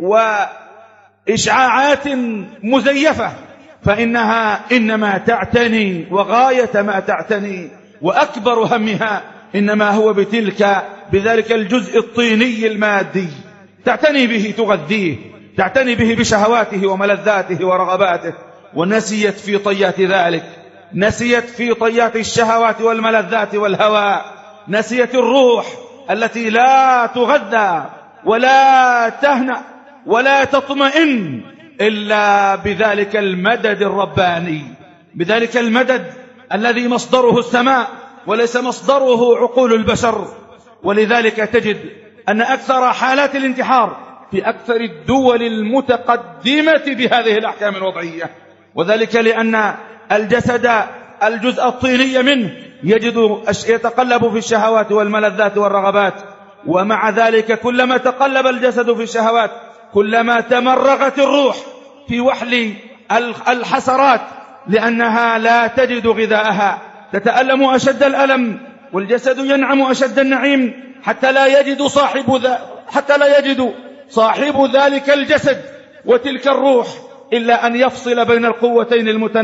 وإشعاعات مزيفة، فإنها إنما تعتني وغاية ما تعتني وأكبر همها إنما هو بذلك الجزء الطيني المادي، تعتني به، تغذيه، تعتني به بشهواته وملذاته ورغباته. ونسيت في طيات ذلك، نسيت في طيات الشهوات والملذات والهواء، نسيت الروح التي لا تغذى ولا تهنأ ولا تطمئن إلا بذلك المدد الرباني، بذلك المدد الذي مصدره السماء وليس مصدره عقول البشر. ولذلك تجد أن أكثر حالات الانتحار في أكثر الدول المتقدمة بهذه الأحكام الوضعية، وذلك لأن الجزء الطيني منه يتقلب في الشهوات والملذات والرغبات، ومع ذلك كلما تقلب الجسد في الشهوات كلما تمرغت الروح في وحل الحسرات، لأنها لا تجد غذاءها، تتألم أشد الألم، والجسد ينعم أشد النعيم حتى لا يجد صاحب ذلك الجسد وتلك الروح إلا أن يفصل بين القوتين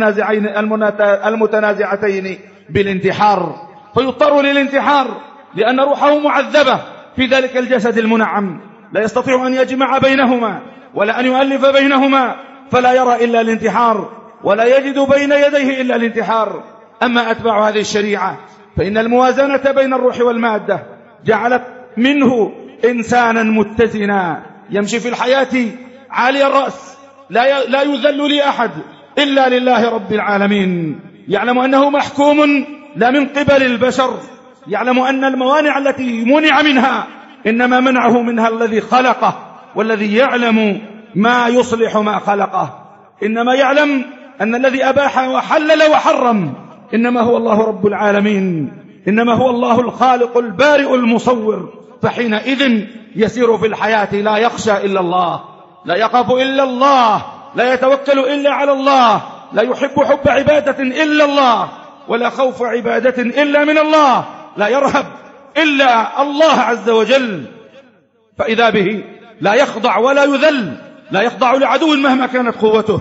المتنازعتين بالانتحار، فيضطر للانتحار لأن روحه معذبة في ذلك الجسد المنعم، لا يستطيع أن يجمع بينهما ولا أن يؤلف بينهما، فلا يرى إلا الانتحار ولا يجد بين يديه إلا الانتحار. أما أتباع هذه الشريعة فإن الموازنة بين الروح والمادة جعلت منه إنسانا متزنا يمشي في الحياة عالي الرأس، لا يذل لأحد إلا لله رب العالمين، يعلم أنه محكوم لا من قبل البشر، يعلم أن الموانع التي منع منها إنما منعه منها الذي خلقه، والذي يعلم ما يصلح ما خلقه، إنما يعلم أن الذي أباح وحلل وحرم إنما هو الله رب العالمين، إنما هو الله الخالق البارئ المصور. فحينئذ يسير في الحياة لا يخشى إلا الله، لا يخاف إلا الله، لا يتوكل إلا على الله، لا يحب حب عبادة إلا الله، ولا خوف عبادة إلا من الله، لا يرهب إلا الله عز وجل. فإذا به لا يخضع ولا يذل، لا يخضع لعدو مهما كانت قوته،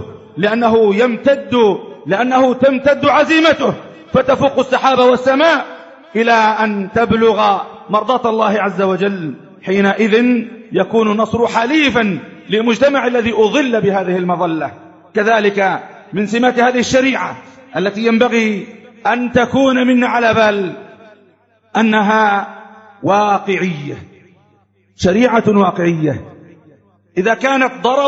لأنه تمتد عزيمته فتفوق السحاب والسماء إلى أن تبلغ مرضاة الله عز وجل. حينئذ يكون النصر حليفا للمجتمع الذي أضل بهذه المظلة. كذلك من سمات هذه الشريعة التي ينبغي أن تكون منا على بال أنها واقعية، شريعة واقعية. إذا كانت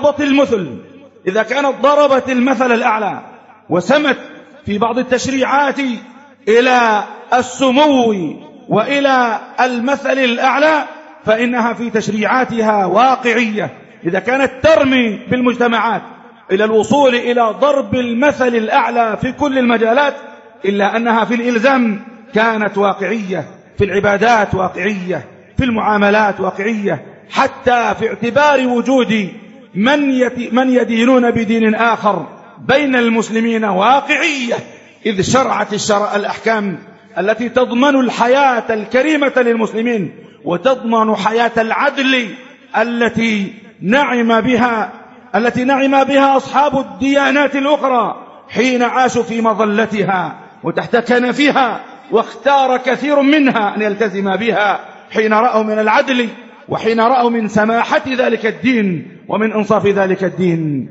ضربت المثل الأعلى وسمت في بعض التشريعات إلى السمو وإلى المثل الأعلى، فإنها في تشريعاتها واقعية. إذا كانت ترمي بالمجتمعات إلى الوصول إلى ضرب المثل الأعلى في كل المجالات، إلا أنها في الإلزام كانت واقعية، في العبادات واقعية، في المعاملات واقعية، حتى في اعتبار وجود من يدينون بدين آخر بين المسلمين واقعية، إذ شرعت الأحكام التي تضمن الحياة الكريمة للمسلمين وتضمن حياة العدل التي نعم بها أصحاب الديانات الأخرى حين عاشوا في مظلتها وتحت كنفها، واختار كثير منها أن يلتزم بها حين رأوا من العدل وحين رأوا من سماحة ذلك الدين ومن إنصاف ذلك الدين.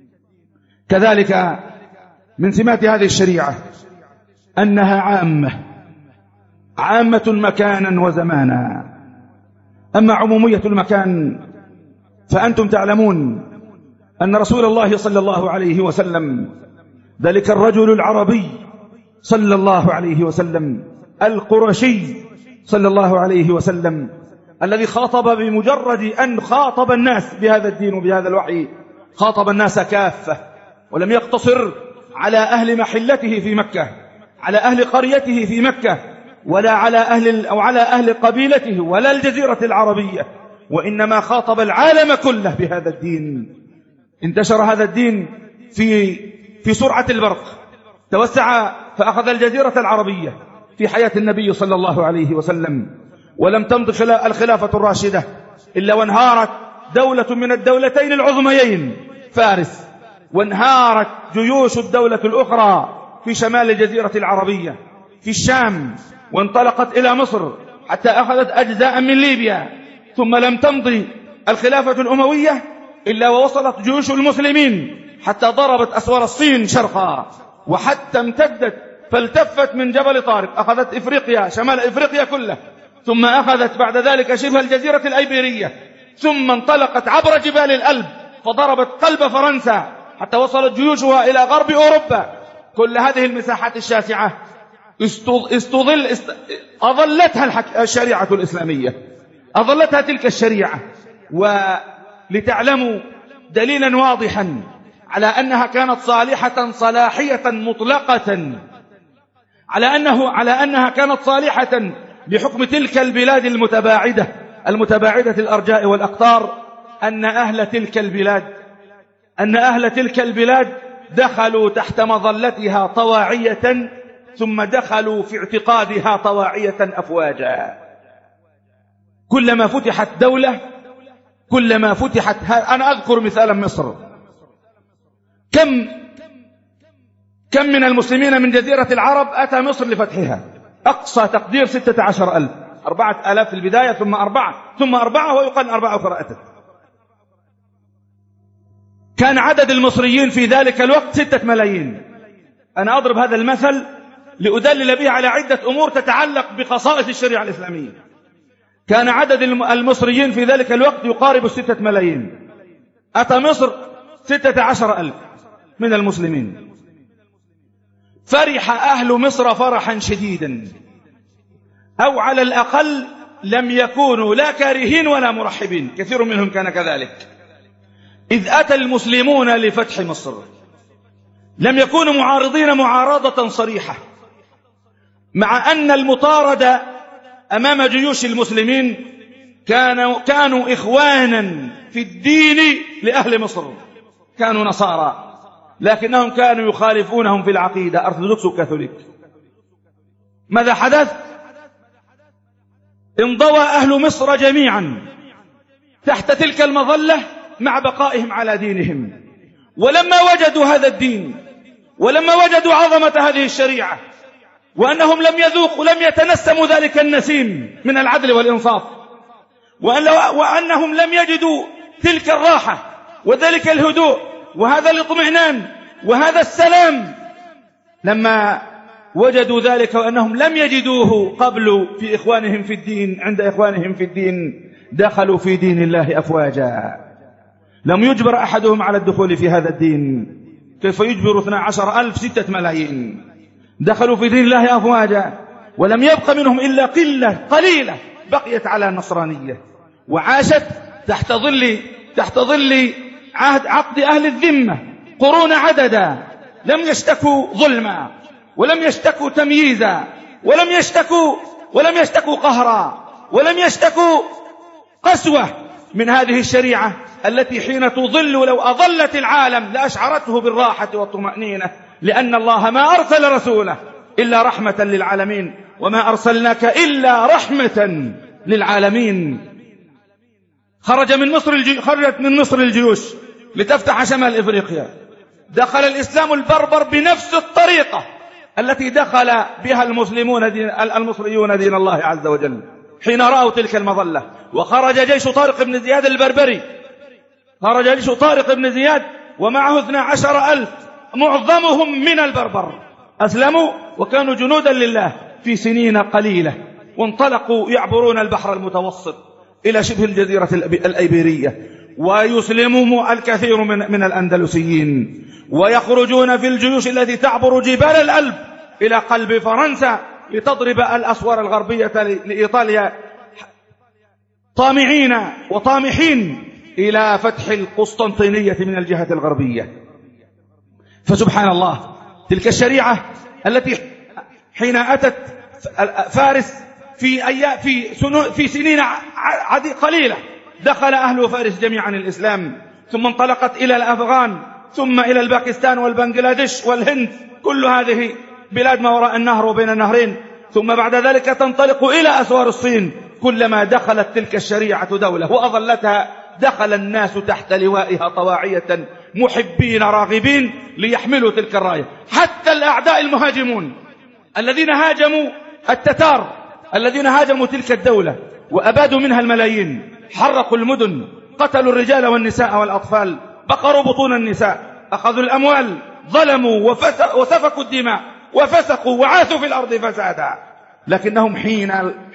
كذلك من سمات هذه الشريعة أنها عامة مكانا وزمانا. أما عمومية المكان فأنتم تعلمون أن رسول الله صلى الله عليه وسلم، ذلك الرجل العربي صلى الله عليه وسلم القرشي صلى الله عليه وسلم، الذي خاطب بمجرد أن خاطب الناس بهذا الدين وبهذا الوحي خاطب الناس كافة، ولم يقتصر على أهل محلته في مكة، على أهل قريته في مكة، ولا على أهل قبيلته ولا الجزيرة العربية، وإنما خاطب العالم كله بهذا الدين. انتشر هذا الدين في سرعة البرق، توسع فأخذ الجزيرة العربية في حياة النبي صلى الله عليه وسلم، ولم تمض الخلافة الراشدة إلا وانهارت دولة من الدولتين العظميين فارس، وانهارت جيوش الدولة الأخرى في شمال الجزيرة العربية في الشام، وانطلقت إلى مصر حتى أخذت أجزاء من ليبيا، ثم لم تمضي الخلافة الأموية إلا ووصلت جيوش المسلمين حتى ضربت أسوار الصين شرقا، وحتى امتدت فالتفت من جبل طارق، أخذت إفريقيا شمال إفريقيا كله، ثم أخذت بعد ذلك شبه الجزيرة الأيبيرية، ثم انطلقت عبر جبال الألب فضربت قلب فرنسا حتى وصلت جيوشها إلى غرب أوروبا. كل هذه المساحات الشاسعة أظلتها الشريعة الإسلامية، أظلتها تلك الشريعة. ولتعلموا دليلا واضحا على أنها كانت صالحة صلاحية مطلقة، على أنها كانت صالحة بحكم تلك البلاد المتباعدة الأرجاء والأقطار، أن أهل تلك البلاد دخلوا تحت مظلتها طواعية، ثم دخلوا في اعتقادها طواعية أفواجا. كلما فتحت دولة، كلما فتحت أنا أذكر مثالا مصر، كم من المسلمين من جزيرة العرب أتى مصر لفتحها؟ أقصى تقدير 16,000، 4,000 في البداية، ثم 4 ويقال 4 أخرى أتت. كان عدد المصريين في ذلك الوقت 6 ملايين. أنا أضرب هذا المثل لأدلل به على عدة أمور تتعلق بخصائص الشريعة الإسلامية. كان عدد المصريين في ذلك الوقت يقارب 6 ملايين، أتى مصر 16,000 من المسلمين. فرح أهل مصر فرحا شديدا، أو على الأقل لم يكونوا لا كارهين ولا مرحبين، كثير منهم كان كذلك. إذ أتى المسلمون لفتح مصر لم يكونوا معارضين معارضة صريحة، مع أن المطاردة أمام جيوش المسلمين كانوا إخوانا في الدين لأهل مصر، كانوا نصارى، لكنهم كانوا يخالفونهم في العقيدة، أرثوذكس وكاثوليك. ماذا حدث؟ انضوى أهل مصر جميعا تحت تلك المظلة مع بقائهم على دينهم، ولما وجدوا هذا الدين، ولما وجدوا عظمة هذه الشريعة، وأنهم لم يذوقوا، لم يتنسموا ذلك النسيم من العدل والإنصاف، وأنهم لم يجدوا تلك الراحة وذلك الهدوء وهذا الاطمئنان وهذا السلام، لما وجدوا ذلك وأنهم لم يجدوه قبل في إخوانهم في الدين، عند إخوانهم في الدين، دخلوا في دين الله أفواجا. لم يجبر أحدهم على الدخول في هذا الدين، كيف يجبر 12,000 6 ملايين؟ دخلوا في دين الله أفواجا، ولم يبق منهم إلا قلة قليلة بقيت على النصرانية، وعاشت تحت ظل عقد أهل الذمة قرون عددا، لم يشتكوا ظلما، ولم يشتكوا تمييزا، ولم يشتكوا ولم يشتكوا قهرا، ولم يشتكوا قسوة من هذه الشريعة التي حين تضل لو أضلت العالم لأشعرته بالراحة والطمأنينة، لأن الله ما أرسل رسوله إلا رحمة للعالمين، وما أرسلناك إلا رحمة للعالمين. خرجت من مصر الجيوش لتفتح شمال إفريقيا. دخل الإسلام البربر بنفس الطريقة التي دخل بها المصريون دين الله عز وجل حين رأوا تلك المظلة. وخرج جيش طارق بن زياد البربري، خرج جيش طارق بن زياد ومعه 12,000 معظمهم من البربر، أسلموا وكانوا جنودا لله في سنين قليلة، وانطلقوا يعبرون البحر المتوسط إلى شبه الجزيرة الأيبيرية، ويسلمهم الكثير من الأندلسيين، ويخرجون في الجيوش التي تعبر جبال الألب إلى قلب فرنسا لتضرب الأسوار الغربية لإيطاليا، طامعين وطامحين إلى فتح القسطنطينية من الجهة الغربية. فسبحان الله، تلك الشريعة التي حين أتت فارس في سنين قليلة دخل أهل فارس جميعا الإسلام، ثم انطلقت إلى الأفغان، ثم إلى الباكستان والبنغلاديش والهند، كل هذه بلاد ما وراء النهر وبين النهرين، ثم بعد ذلك تنطلق إلى أسوار الصين. كلما دخلت تلك الشريعة دولة وأظلتها دخل الناس تحت لوائها طواعية محبين راغبين ليحملوا تلك الراية. حتى الأعداء المهاجمون الذين هاجموا التتار، الذين هاجموا تلك الدولة وأبادوا منها الملايين، حرقوا المدن، قتلوا الرجال والنساء والأطفال، بقروا بطون النساء، أخذوا الأموال، ظلموا وسفكوا الدماء وفسقوا وعاثوا في الأرض فسادا. لكنهم حين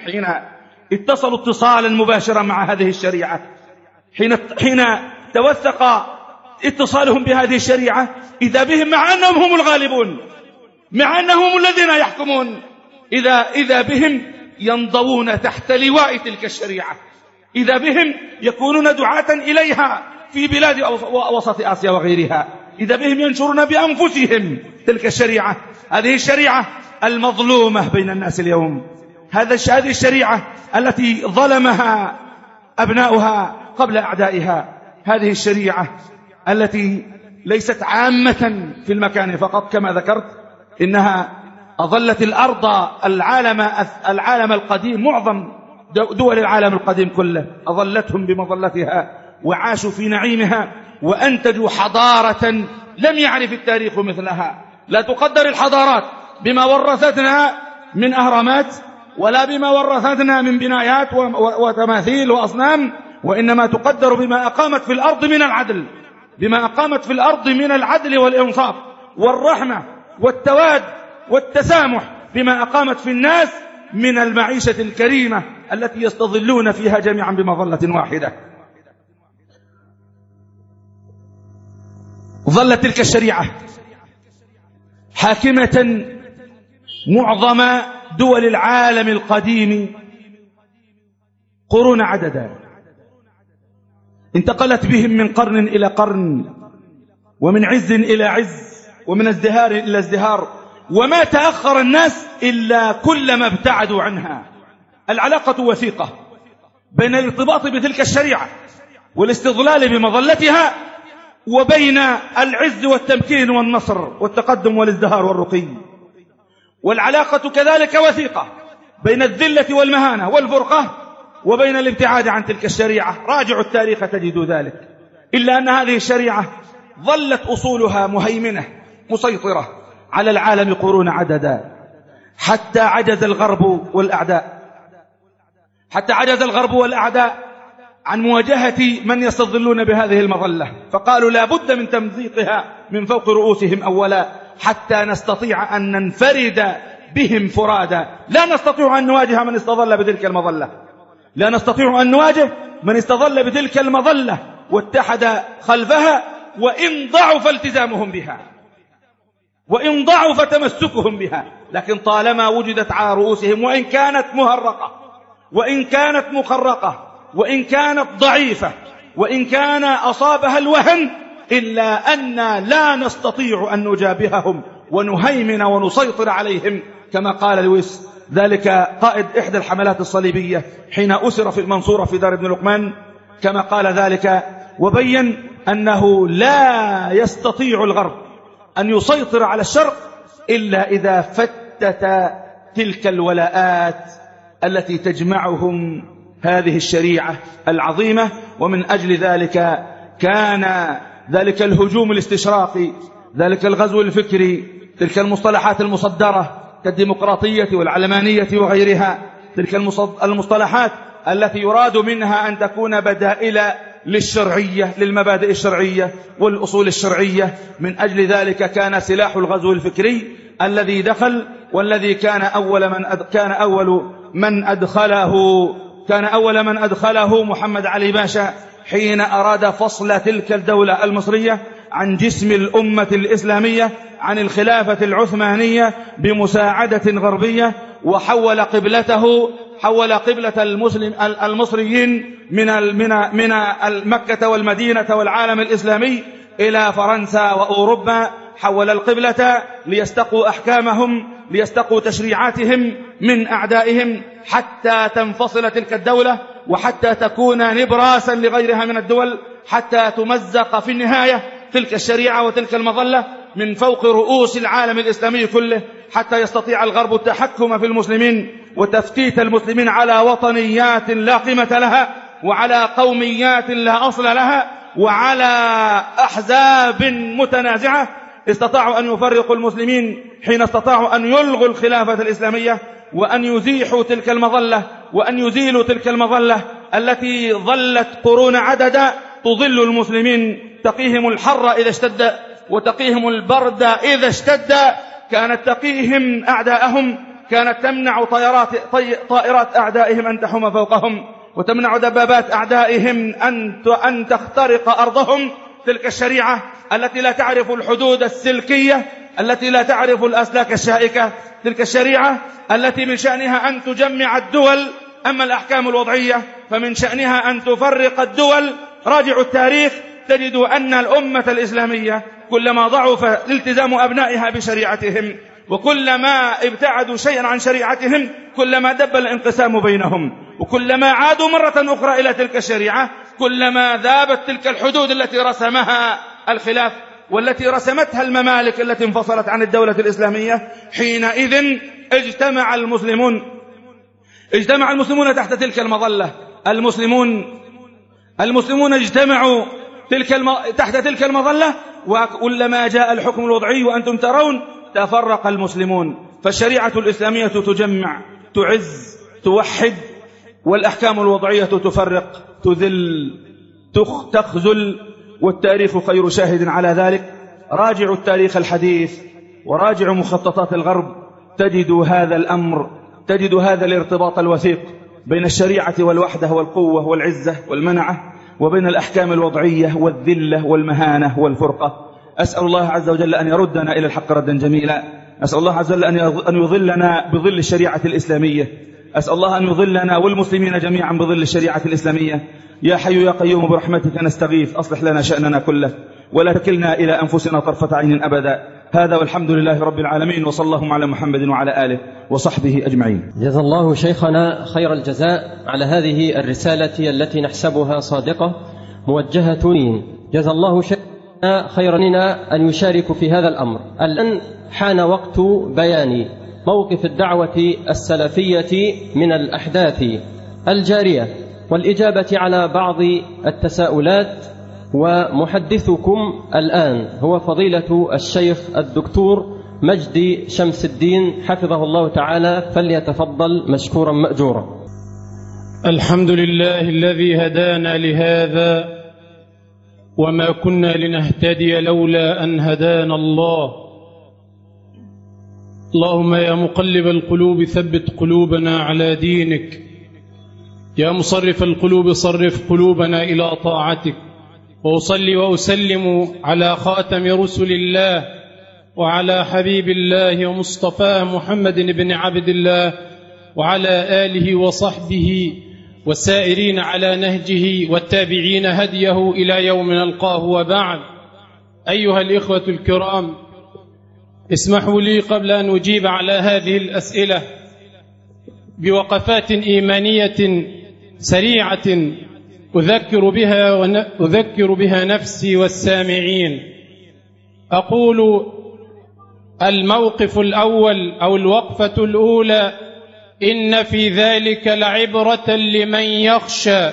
اتصلوا اتصالا مباشرا مع هذه الشريعة، حين توثق اتصالهم بهذه الشريعة، إذا بهم مع أنهم هم الغالبون، مع أنهم الذين يحكمون، إذا بهم ينضوون تحت لواء تلك الشريعة، إذا بهم يكونون دعاة إليها في بلاد وسط آسيا وغيرها، إذا بهم ينشرون بأنفسهم تلك الشريعة، هذه الشريعة المظلومة بين الناس اليوم، هذه الشريعة التي ظلمها أبناؤها قبل أعدائها، هذه الشريعة التي ليست عامة في المكان فقط كما ذكرت، إنها أظلت الأرض العالم القديم، معظم دول العالم القديم كله أظلتهم بمظلتها وعاشوا في نعيمها، وأنتجوا حضارة لم يعرف التاريخ مثلها. لا تقدر الحضارات بما ورثتنا من أهرامات، ولا بما ورثتنا من بنايات وتماثيل وأصنام، وإنما تقدر بما أقامت في الأرض من العدل، بما أقامت في الأرض من العدل والإنصاف والرحمة والتواد والتسامح، بما أقامت في الناس من المعيشة الكريمة التي يستظلون فيها جميعا بمظلة واحدة. ظلت تلك الشريعة حاكمة معظم دول العالم القديم قرون عددا، انتقلت بهم من قرن إلى قرن، ومن عز إلى عز، ومن ازدهار إلى ازدهار، وما تأخر الناس إلا كلما ابتعدوا عنها. العلاقة وثيقة بين الارتباط بتلك الشريعة والاستظلال بمظلتها، وبين العز والتمكين والنصر والتقدم والازدهار والرقي. والعلاقة كذلك وثيقة بين الذلة والمهانة والفرقة، وبين الابتعاد عن تلك الشريعة. راجعوا التاريخ تجدوا ذلك. إلا أن هذه الشريعة ظلت أصولها مهيمنة مسيطرة على العالم قرون عددا، حتى عجز الغرب والأعداء عن مواجهة من يستظلون بهذه المظلة، فقالوا لا بد من تمزيقها من فوق رؤوسهم أولا حتى نستطيع أن ننفرد بهم فرادا. لا نستطيع أن نواجه من استظل بتلك المظلة، لا نستطيع أن نواجه من استظل بتلك المظلة واتحد خلفها، وإن ضعف التزامهم بها، وإن ضعف تمسكهم بها، لكن طالما وجدت على رؤوسهم، وإن كانت مهرقة، وإن كانت مخرقة، وإن كانت ضعيفة، وإن كان أصابها الوهن، إلا أن لا نستطيع أن نجابههم ونهيمن ونسيطر عليهم، كما قال لويس ذلك قائد إحدى الحملات الصليبية حين أسر في المنصورة في دار ابن لقمان كما قال ذلك، وبين أنه لا يستطيع الغرب أن يسيطر على الشرق إلا إذا فتت تلك الولاءات التي تجمعهم هذه الشريعة العظيمة. ومن أجل ذلك كان ذلك الهجوم الاستشراقي، ذلك الغزو الفكري، تلك المصطلحات المصدرة كالديمقراطية والعلمانية وغيرها، تلك المصطلحات التي يراد منها أن تكون بدائل للشرعية، للمبادئ الشرعية والأصول الشرعية. من أجل ذلك كان سلاح الغزو الفكري الذي دخل، والذي كان أول من أدخله محمد علي باشا حين أراد فصل تلك الدولة المصرية عن جسم الأمة الإسلامية، عن الخلافة العثمانية بمساعدة غربية، وحول قبلة المصريين من مكة والمدينة والعالم الإسلامي إلى فرنسا وأوروبا. حول القبلة ليستقوا أحكامهم، ليستقوا تشريعاتهم من أعدائهم، حتى تنفصل تلك الدولة، وحتى تكون نبراسا لغيرها من الدول، حتى تمزق في النهاية تلك الشريعة وتلك المظلة من فوق رؤوس العالم الإسلامي كله، حتى يستطيع الغرب التحكم في المسلمين وتفتيت المسلمين على وطنيات لا قيمة لها، وعلى قوميات لا أصل لها، وعلى أحزاب متنازعة. استطاعوا أن يفرقوا المسلمين حين استطاعوا أن يلغوا الخلافة الإسلامية، وأن يزيحوا تلك المظلة، وأن يزيلوا تلك المظلة التي ظلت قرون عددا تظل المسلمين، تقيهم الحر إذا اشتد وتقيهم البرد إذا اشتد. كانت تقيهم أعداءهم، كانت تمنع طائرات أعدائهم أن تحوم فوقهم، وتمنع دبابات أعدائهم أن تخترق أرضهم. تلك الشريعة التي لا تعرف الحدود السلكية، التي لا تعرف الأسلاك الشائكة، تلك الشريعة التي من شأنها أن تجمع الدول. أما الأحكام الوضعية فمن شأنها أن تفرق الدول. راجعوا التاريخ تجدوا أن الأمة الإسلامية كلما ضعف التزام أبنائها بشريعتهم، وكلما ابتعدوا شيئا عن شريعتهم، كلما دب الانقسام بينهم، وكلما عادوا مرة أخرى إلى تلك الشريعة، كلما ذابت تلك الحدود التي رسمها الخلاف والتي رسمتها الممالك التي انفصلت عن الدولة الإسلامية. حينئذ اجتمع المسلمون تحت تلك المظلة. المسلمون اجتمعوا تحت تلك المظلة، وكلما جاء الحكم الوضعي وأنتم ترون تفرق المسلمون. فالشريعة الإسلامية تجمع، تعز، توحد، والأحكام الوضعية تفرق، تذل، تخذل، والتاريخ خير شاهد على ذلك. راجعوا التاريخ الحديث وراجعوا مخططات الغرب، تجدوا هذا الأمر، تجدوا هذا الارتباط الوثيق بين الشريعة والوحدة والقوة والعزة والمنعة، وبين الأحكام الوضعية والذلة والمهانة والفرقة. أسأل الله عز وجل أن يردنا إلى الحق ردا جميلا. أسأل الله عز وجل أن يظلنا بظل الشريعة الإسلامية. أسأل الله أن يظلنا والمسلمين جميعا بظل الشريعة الإسلامية. يا حي يا قيوم برحمتك نستغيث، أصلح لنا شأننا كله ولا تكلنا إلى أنفسنا طرفة عين أبدا. هذا والحمد لله رب العالمين، وصلى الله على محمد وعلى آله وصحبه أجمعين.
جزا الله شيخنا خير الجزاء على هذه الرسالة التي نحسبها صادقة موجهة. جزا الله شيخنا خيرا لنا أن يشارك في هذا الأمر. الآن حان وقت بيان موقف الدعوة السلفية من الأحداث الجارية والإجابة على بعض التساؤلات. ومحدثكم الآن هو فضيلة الشيخ الدكتور مجدي شمس الدين حفظه الله تعالى، فليتفضل مشكورا مأجورا.
الحمد لله الذي هدانا لهذا وما كنا لنهتدي لولا أن هدانا الله. اللهم يا مقلب القلوب ثبت قلوبنا على دينك، يا مصرف القلوب صرف قلوبنا إلى طاعتك. وأصلي وأسلم على خاتم رسل الله وعلى حبيب الله ومصطفاه محمد بن عبد الله وعلى آله وصحبه والسائرين على نهجه والتابعين هديه إلى يوم نلقاه. وبعد، أيها الإخوة الكرام، اسمحوا لي قبل أن أجيب على هذه الأسئلة بوقفات إيمانية سريعة أذكر بها نفسي والسامعين. أقول: الموقف الأول أو الوقفة الأولى: إن في ذلك لعبرة لمن يخشى.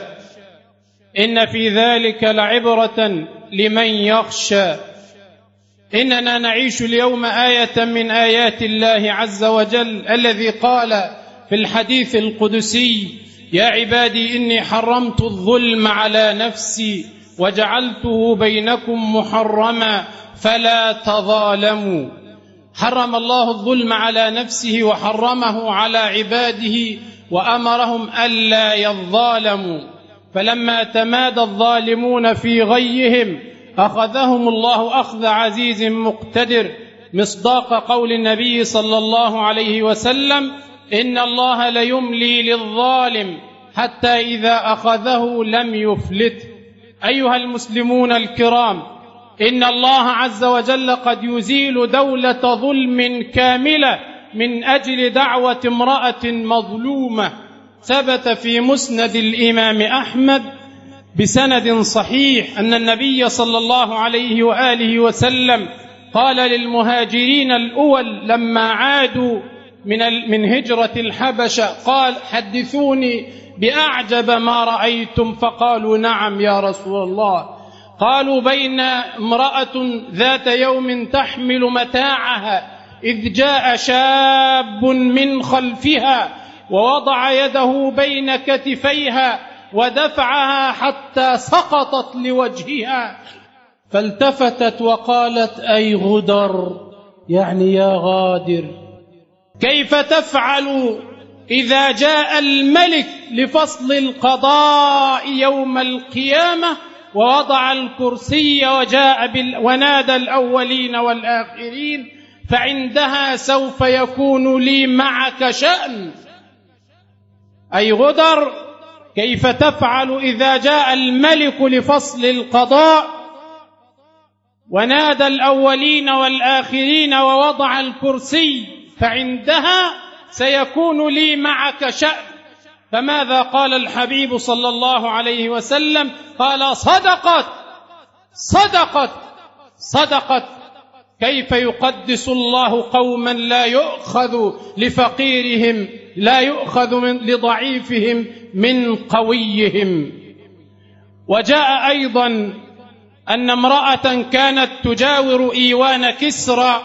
إن في ذلك لعبرة لمن يخشى. إننا نعيش اليوم آية من آيات الله عز وجل الذي قال في الحديث القدسي: يا عبادي إني حرمت الظلم على نفسي وجعلته بينكم محرما فلا تظالموا. حرم الله الظلم على نفسه وحرمه على عباده وأمرهم ألا يظالموا، فلما تمادى الظالمون في غيهم أخذهم الله أخذ عزيز مقتدر، مصداق قول النبي صلى الله عليه وسلم: إن الله ليملي للظالم حتى إذا أخذه لم يفلت. أيها المسلمون الكرام، إن الله عز وجل قد يزيل دولة ظلم كاملة من أجل دعوة امرأة مظلومة. ثبت في مسند الإمام أحمد بسند صحيح أن النبي صلى الله عليه وآله وسلم قال للمهاجرين الأول لما عادوا من هجرة الحبشة، قال: حدثوني بأعجب ما رأيتم. فقالوا: نعم يا رسول الله. قالوا: بين امرأة ذات يوم تحمل متاعها إذ جاء شاب من خلفها ووضع يده بين كتفيها ودفعها حتى سقطت لوجهها، فالتفتت وقالت: أي غدر، يعني يا غادر، كيف تفعل إذا جاء الملك لفصل القضاء يوم القيامة ووضع الكرسي وجاء ونادى الأولين والآخرين، فعندها سوف يكون لي معك شأن. أي غدر، كيف تفعل إذا جاء الملك لفصل القضاء ونادى الأولين والآخرين ووضع الكرسي، فعندها سيكون لي معك شأن. فماذا قال الحبيب صلى الله عليه وسلم؟ قال: صدقت صدقت صدقت. كيف يقدس الله قوما لا يؤخذ لفقيرهم، لا يؤخذ لضعيفهم من قويهم. وجاء أيضا أن امرأة كانت تجاور إيوان كسرى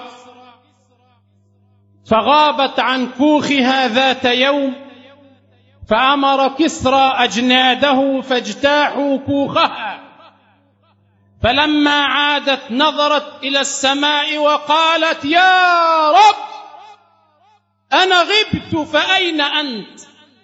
فغابت عن كوخها ذات يوم، فأمر كسرى أجناده فاجتاحوا كوخها، فلما عادت نظرت إلى السماء وقالت: يا رب، أنا غبت فأين أنت؟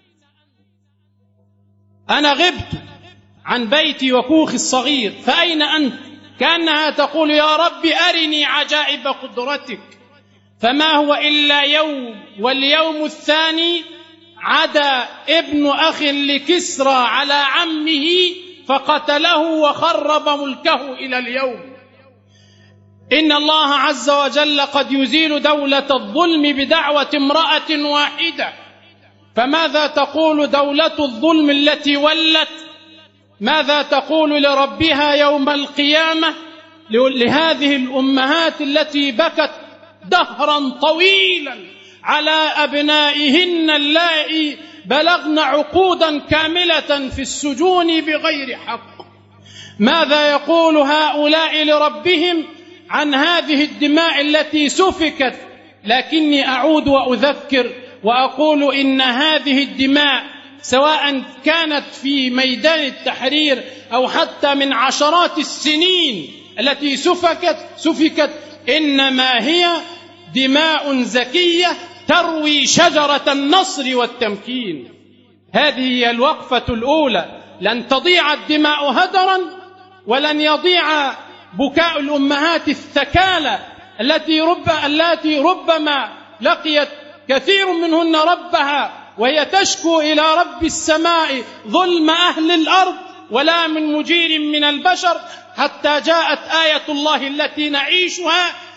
أنا غبت عن بيتي وكوخي الصغير فأين أنت؟ كأنها تقول: يا رب أرني عجائب قدرتك. فما هو إلا يوم، واليوم الثاني عدا ابن أخ لكسرى على عمه فقتله وخرب ملكه إلى اليوم. إن الله عز وجل قد يزيل دولة الظلم بدعوة امرأة واحدة، فماذا تقول دولة الظلم التي ولت؟ ماذا تقول لربها يوم القيامة لهذه الأمهات التي بكت دهرا طويلا على أبنائهن اللائي بلغن عقودا كاملة في السجون بغير حق؟ ماذا يقول هؤلاء لربهم عن هذه الدماء التي سفكت؟ لكني أعود وأذكر وأقول إن هذه الدماء سواء كانت في ميدان التحرير أو حتى من عشرات السنين التي سفكت إنما هي دماء زكية تروي شجرة النصر والتمكين. هذه هي الوقفة الأولى. لن تضيع الدماء هدرا، ولن يضيع بكاء الأمهات الثكالى التي ربما لقيت كثير منهن ربها وهي تشكو إلى رب السماء ظلم أهل الأرض ولا من مجير من البشر، حتى جاءت آية الله التي نعيشها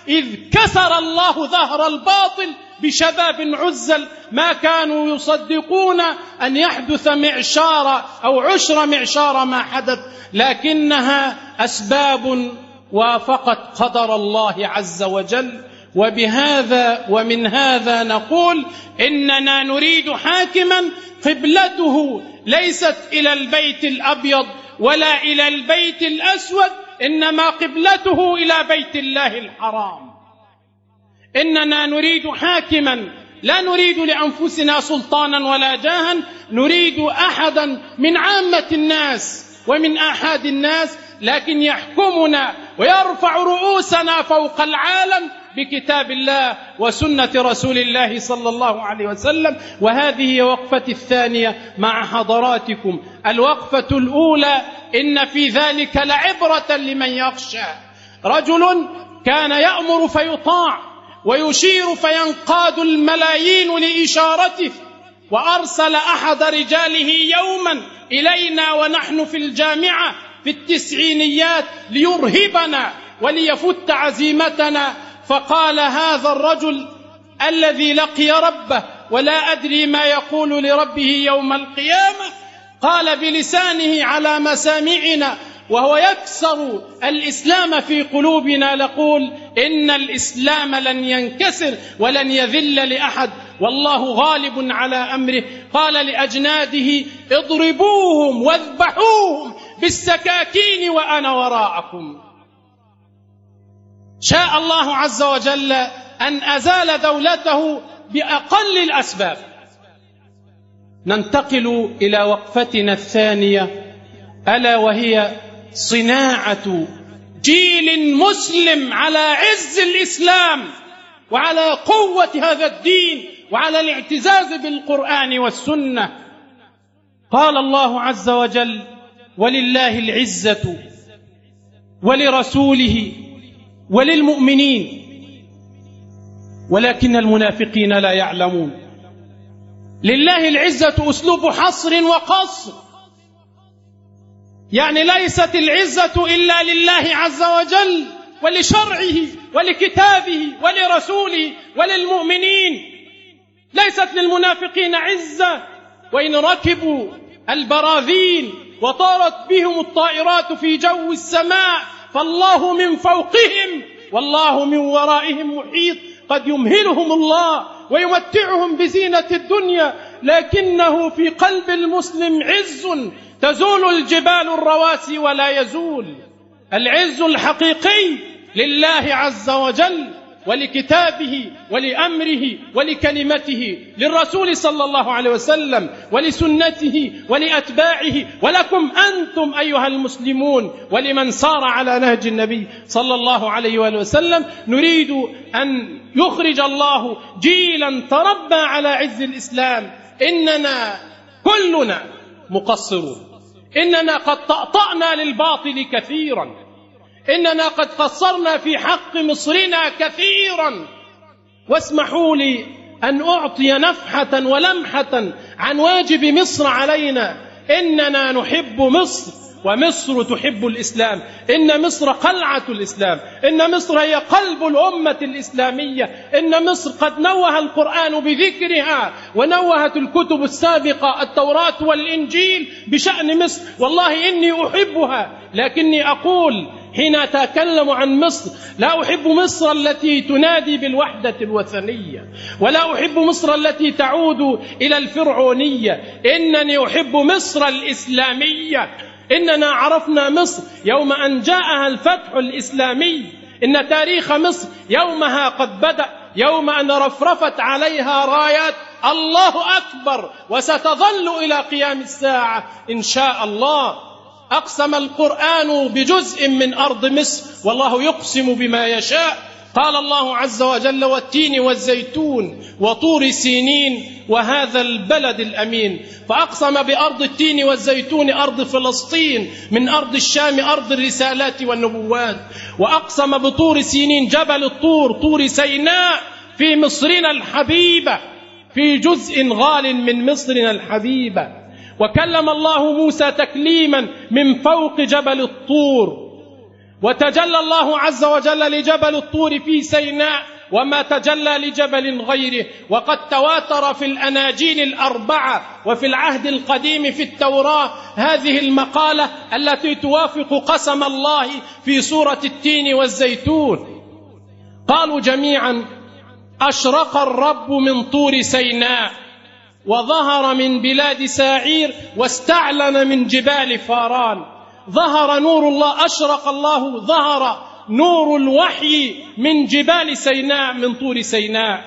إذ كسر الله ظهر الباطل بشباب عزل ما كانوا يصدقون أن يحدث معشار أو عشر معشار ما حدث، لكنها أسباب وافقت قدر الله عز وجل. وبهذا ومن هذا نقول إننا نريد حاكما قبلته ليست إلى البيت الأبيض ولا إلى البيت الأسود، إنما قبلته إلى بيت الله الحرام. إننا نريد حاكما لا نريد لأنفسنا سلطانا ولا جاها، نريد أحدا من عامة الناس ومن آحاد الناس، لكن يحكمنا ويرفع رؤوسنا فوق العالم بكتاب الله وسنة رسول الله صلى الله عليه وسلم. وهذه وقفتي الثانية مع حضراتكم. الوقفة الأولى: إن في ذلك لعبرة لمن يخشى. رجل كان يأمر فيطاع ويشير فينقاد الملايين لإشارته، وأرسل أحد رجاله يوما إلينا ونحن في الجامعة في التسعينيات ليرهبنا وليفت عزيمتنا، فقال هذا الرجل الذي لقي ربه ولا أدري ما يقول لربه يوم القيامة، قال بلسانه على مسامعنا وهو يكسر الإسلام في قلوبنا، نقول إن الإسلام لن ينكسر ولن يذل لأحد والله غالب على أمره. قال لأجناده: اضربوهم واذبحوهم بالسكاكين وأنا وراءكم. شاء الله عز وجل أن أزال دولته بأقل الأسباب. ننتقل إلى وقفتنا الثانية، ألا وهي صناعة جيل مسلم على عز الإسلام وعلى قوة هذا الدين وعلى الاعتزاز بالقرآن والسنة. قال الله عز وجل: ولله العزة ولرسوله وللمؤمنين ولكن المنافقين لا يعلمون. لله العزة أسلوب حصر وقصر، يعني ليست العزة إلا لله عز وجل ولشرعه ولكتابه ولرسوله وللمؤمنين، ليست للمنافقين عزة. وإن ركبوا البراذين وطارت بهم الطائرات في جو السماء فالله من فوقهم والله من ورائهم محيط، قد يمهلهم الله ويمتعهم بزينة الدنيا، لكنه في قلب المسلم عز تزول الجبال الرواسي ولا يزول. العز الحقيقي لله عز وجل ولكتابه ولأمره ولكلمته، للرسول صلى الله عليه وسلم ولسنته ولأتباعه، ولكم أنتم أيها المسلمون ولمن سار على نهج النبي صلى الله عليه وسلم. نريد أن يخرج الله جيلا تربى على عز الإسلام. إننا كلنا مقصرون، إننا قد طأطأنا للباطل كثيرا، إننا قد قصرنا في حق مصرنا كثيرا. واسمحوا لي أن أعطي نفحة ولمحة عن واجب مصر علينا. إننا نحب مصر ومصر تحب الإسلام، إن مصر قلعة الإسلام، إن مصر هي قلب الأمة الإسلامية، إن مصر قد نوه القرآن بذكرها ونوهت الكتب السابقة التوراة والإنجيل بشأن مصر. والله إني أحبها، لكني أقول حين أتكلم عن مصر لا أحب مصر التي تنادي بالوحدة الوثنية، ولا أحب مصر التي تعود إلى الفرعونية، إنني أحب مصر الإسلامية. إننا عرفنا مصر يوم أن جاءها الفتح الإسلامي، إن تاريخ مصر يومها قد بدأ، يوم أن رفرفت عليها رايات الله أكبر، وستظل إلى قيام الساعة إن شاء الله. أقسم القرآن بجزء من أرض مصر والله يقسم بما يشاء. قال الله عز وجل: والتين والزيتون وطور سينين وهذا البلد الأمين. فأقسم بأرض التين والزيتون أرض فلسطين، من أرض الشام أرض الرسالات والنبوات. وأقسم بطور سينين جبل الطور، طور سيناء في مصرنا الحبيبة، في جزء غال من مصرنا الحبيبة. وكلم الله موسى تكليما من فوق جبل الطور. وتجلى الله عز وجل لجبل الطور في سيناء وما تجلى لجبل غيره. وقد تواتر في الأناجيل الأربعة وفي العهد القديم في التوراة هذه المقالة التي توافق قسم الله في سورة التين والزيتون. قالوا جميعا: أشرق الرب من طور سيناء وظهر من بلاد ساعير واستعلن من جبال فاران. ظهر نور الله، أشرق الله، ظهر نور الوحي من جبال سيناء، من طور سيناء،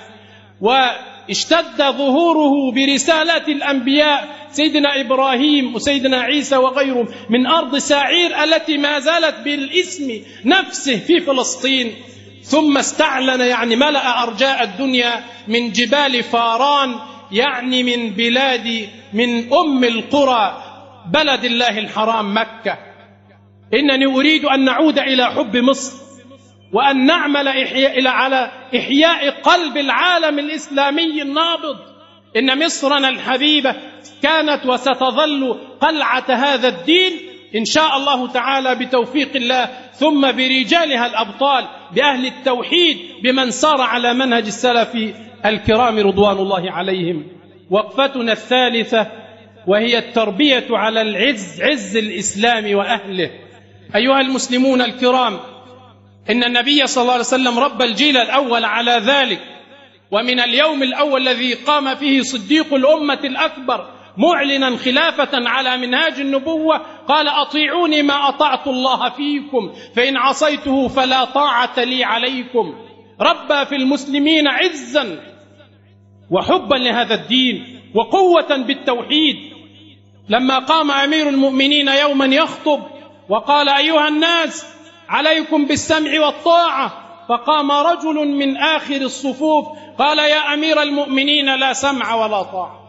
واشتد ظهوره برسالات الأنبياء سيدنا إبراهيم وسيدنا عيسى وغيرهم من أرض ساعير التي ما زالت بالاسم نفسه في فلسطين. ثم استعلن، يعني ملأ أرجاء الدنيا، من جبال فاران، يعني من بلاد، من أم القرى، بلد الله الحرام مكة. إنني أريد أن نعود إلى حب مصر وأن نعمل على إحياء قلب العالم الإسلامي النابض. إن مصرنا الحبيبة كانت وستظل قلعة هذا الدين إن شاء الله تعالى بتوفيق الله، ثم برجالها الأبطال، بأهل التوحيد، بمن سار على منهج السلف الكرام رضوان الله عليهم. وقفتنا الثالثة وهي التربية على العز، عز الإسلام وأهله. أيها المسلمون الكرام، إن النبي صلى الله عليه وسلم ربى الجيل الأول على ذلك. ومن اليوم الأول الذي قام فيه صديق الأمة الأكبر معلنا خلافة على منهاج النبوة قال: أطيعوني ما أطعت الله فيكم، فإن عصيته فلا طاعة لي عليكم. ربى في المسلمين عزا وحبا لهذا الدين وقوة بالتوحيد. لما قام أمير المؤمنين يوما يخطب وقال: أيها الناس، عليكم بالسمع والطاعة. فقام رجل من آخر الصفوف قال: يا أمير المؤمنين، لا سمع ولا طاعة.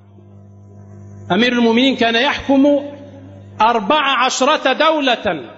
أمير المؤمنين كان يحكم 14 دولة،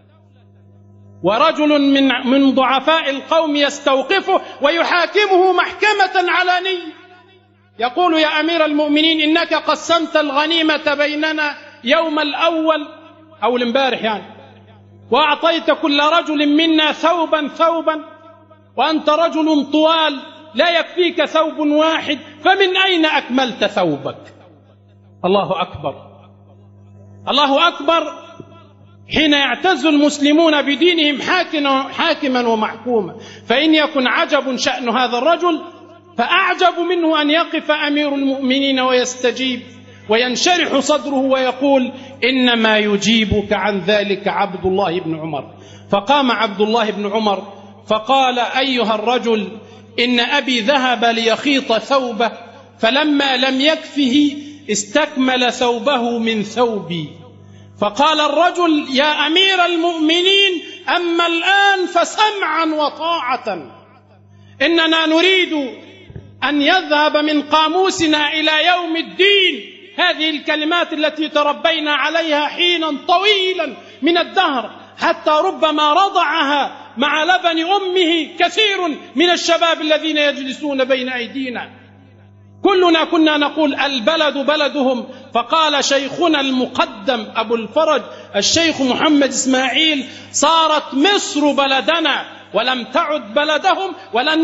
ورجل من ضعفاء القوم يستوقفه ويحاكمه محكمة علانية، يقول: يا أمير المؤمنين، إنك قسمت الغنيمة بيننا يوم الأول أو الامبارح يعني، وأعطيت كل رجل منا ثوبا، وأنت رجل طوال لا يكفيك ثوب واحد، فمن أين أكملت ثوبك؟ الله أكبر، الله أكبر. حين يعتز المسلمون بدينهم حاكما ومحكوما، فإن يكن عجب شأن هذا الرجل، فأعجب منه أن يقف أمير المؤمنين ويستجيب وينشرح صدره ويقول: إنما يجيبك عن ذلك عبد الله بن عمر. فقام عبد الله بن عمر فقال: أيها الرجل، إن أبي ذهب ليخيط ثوبه، فلما لم يكفه استكمل ثوبه من ثوبي. فقال الرجل: يا أمير المؤمنين، أما الآن فسمعا وطاعة، إننا نريد أن يذهب من قاموسنا إلى يوم الدين هذه الكلمات التي تربينا عليها حينا طويلا من الدهر، حتى ربما رضعها مع لبن أمه كثير من الشباب الذين يجلسون بين أيدينا. كلنا كنا نقول: البلد بلدهم. فقال شيخنا المقدم أبو الفرج الشيخ محمد إسماعيل: صارت مصر بلدنا ولم تعد بلدهم،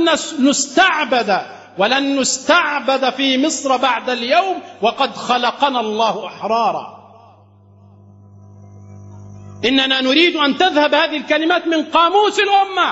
ولن نستعبد في مصر بعد اليوم، وقد خلقنا الله أحرارا. إننا نريد أن تذهب هذه الكلمات من قاموس الأمة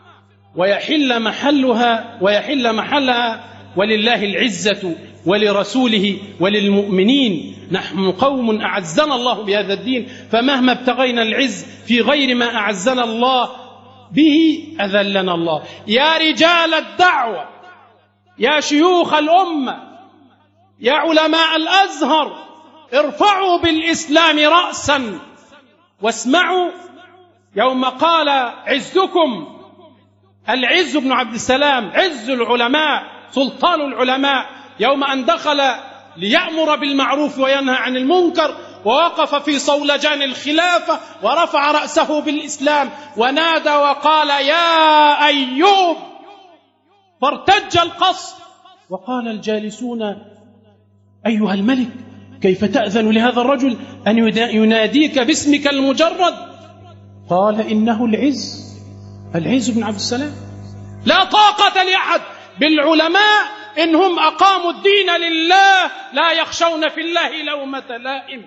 ويحل محلها ولله العزة ولرسوله وللمؤمنين. نحن قوم أعزنا الله بهذا الدين، فمهما ابتغينا العز في غير ما أعزنا الله به أذلنا الله. يا رجال الدعوة، يا شيوخ الأمة، يا علماء الأزهر، ارفعوا بالإسلام رأسا واسمعوا. يوم قال عزكم، العز بن عبد السلام عز العلماء سلطان العلماء، يوم أن دخل ليأمر بالمعروف وينهى عن المنكر، ووقف في صولجان الخلافة ورفع رأسه بالإسلام ونادى وقال: يا أيوب، فارتج القصر. وقال الجالسون: أيها الملك، كيف تأذن لهذا الرجل أن يناديك باسمك المجرد؟ قال إنه العز بن عبد السلام. لا طاقة لأحد بالعلماء إنهم أقاموا الدين لله لا يخشون في الله لومة لائم.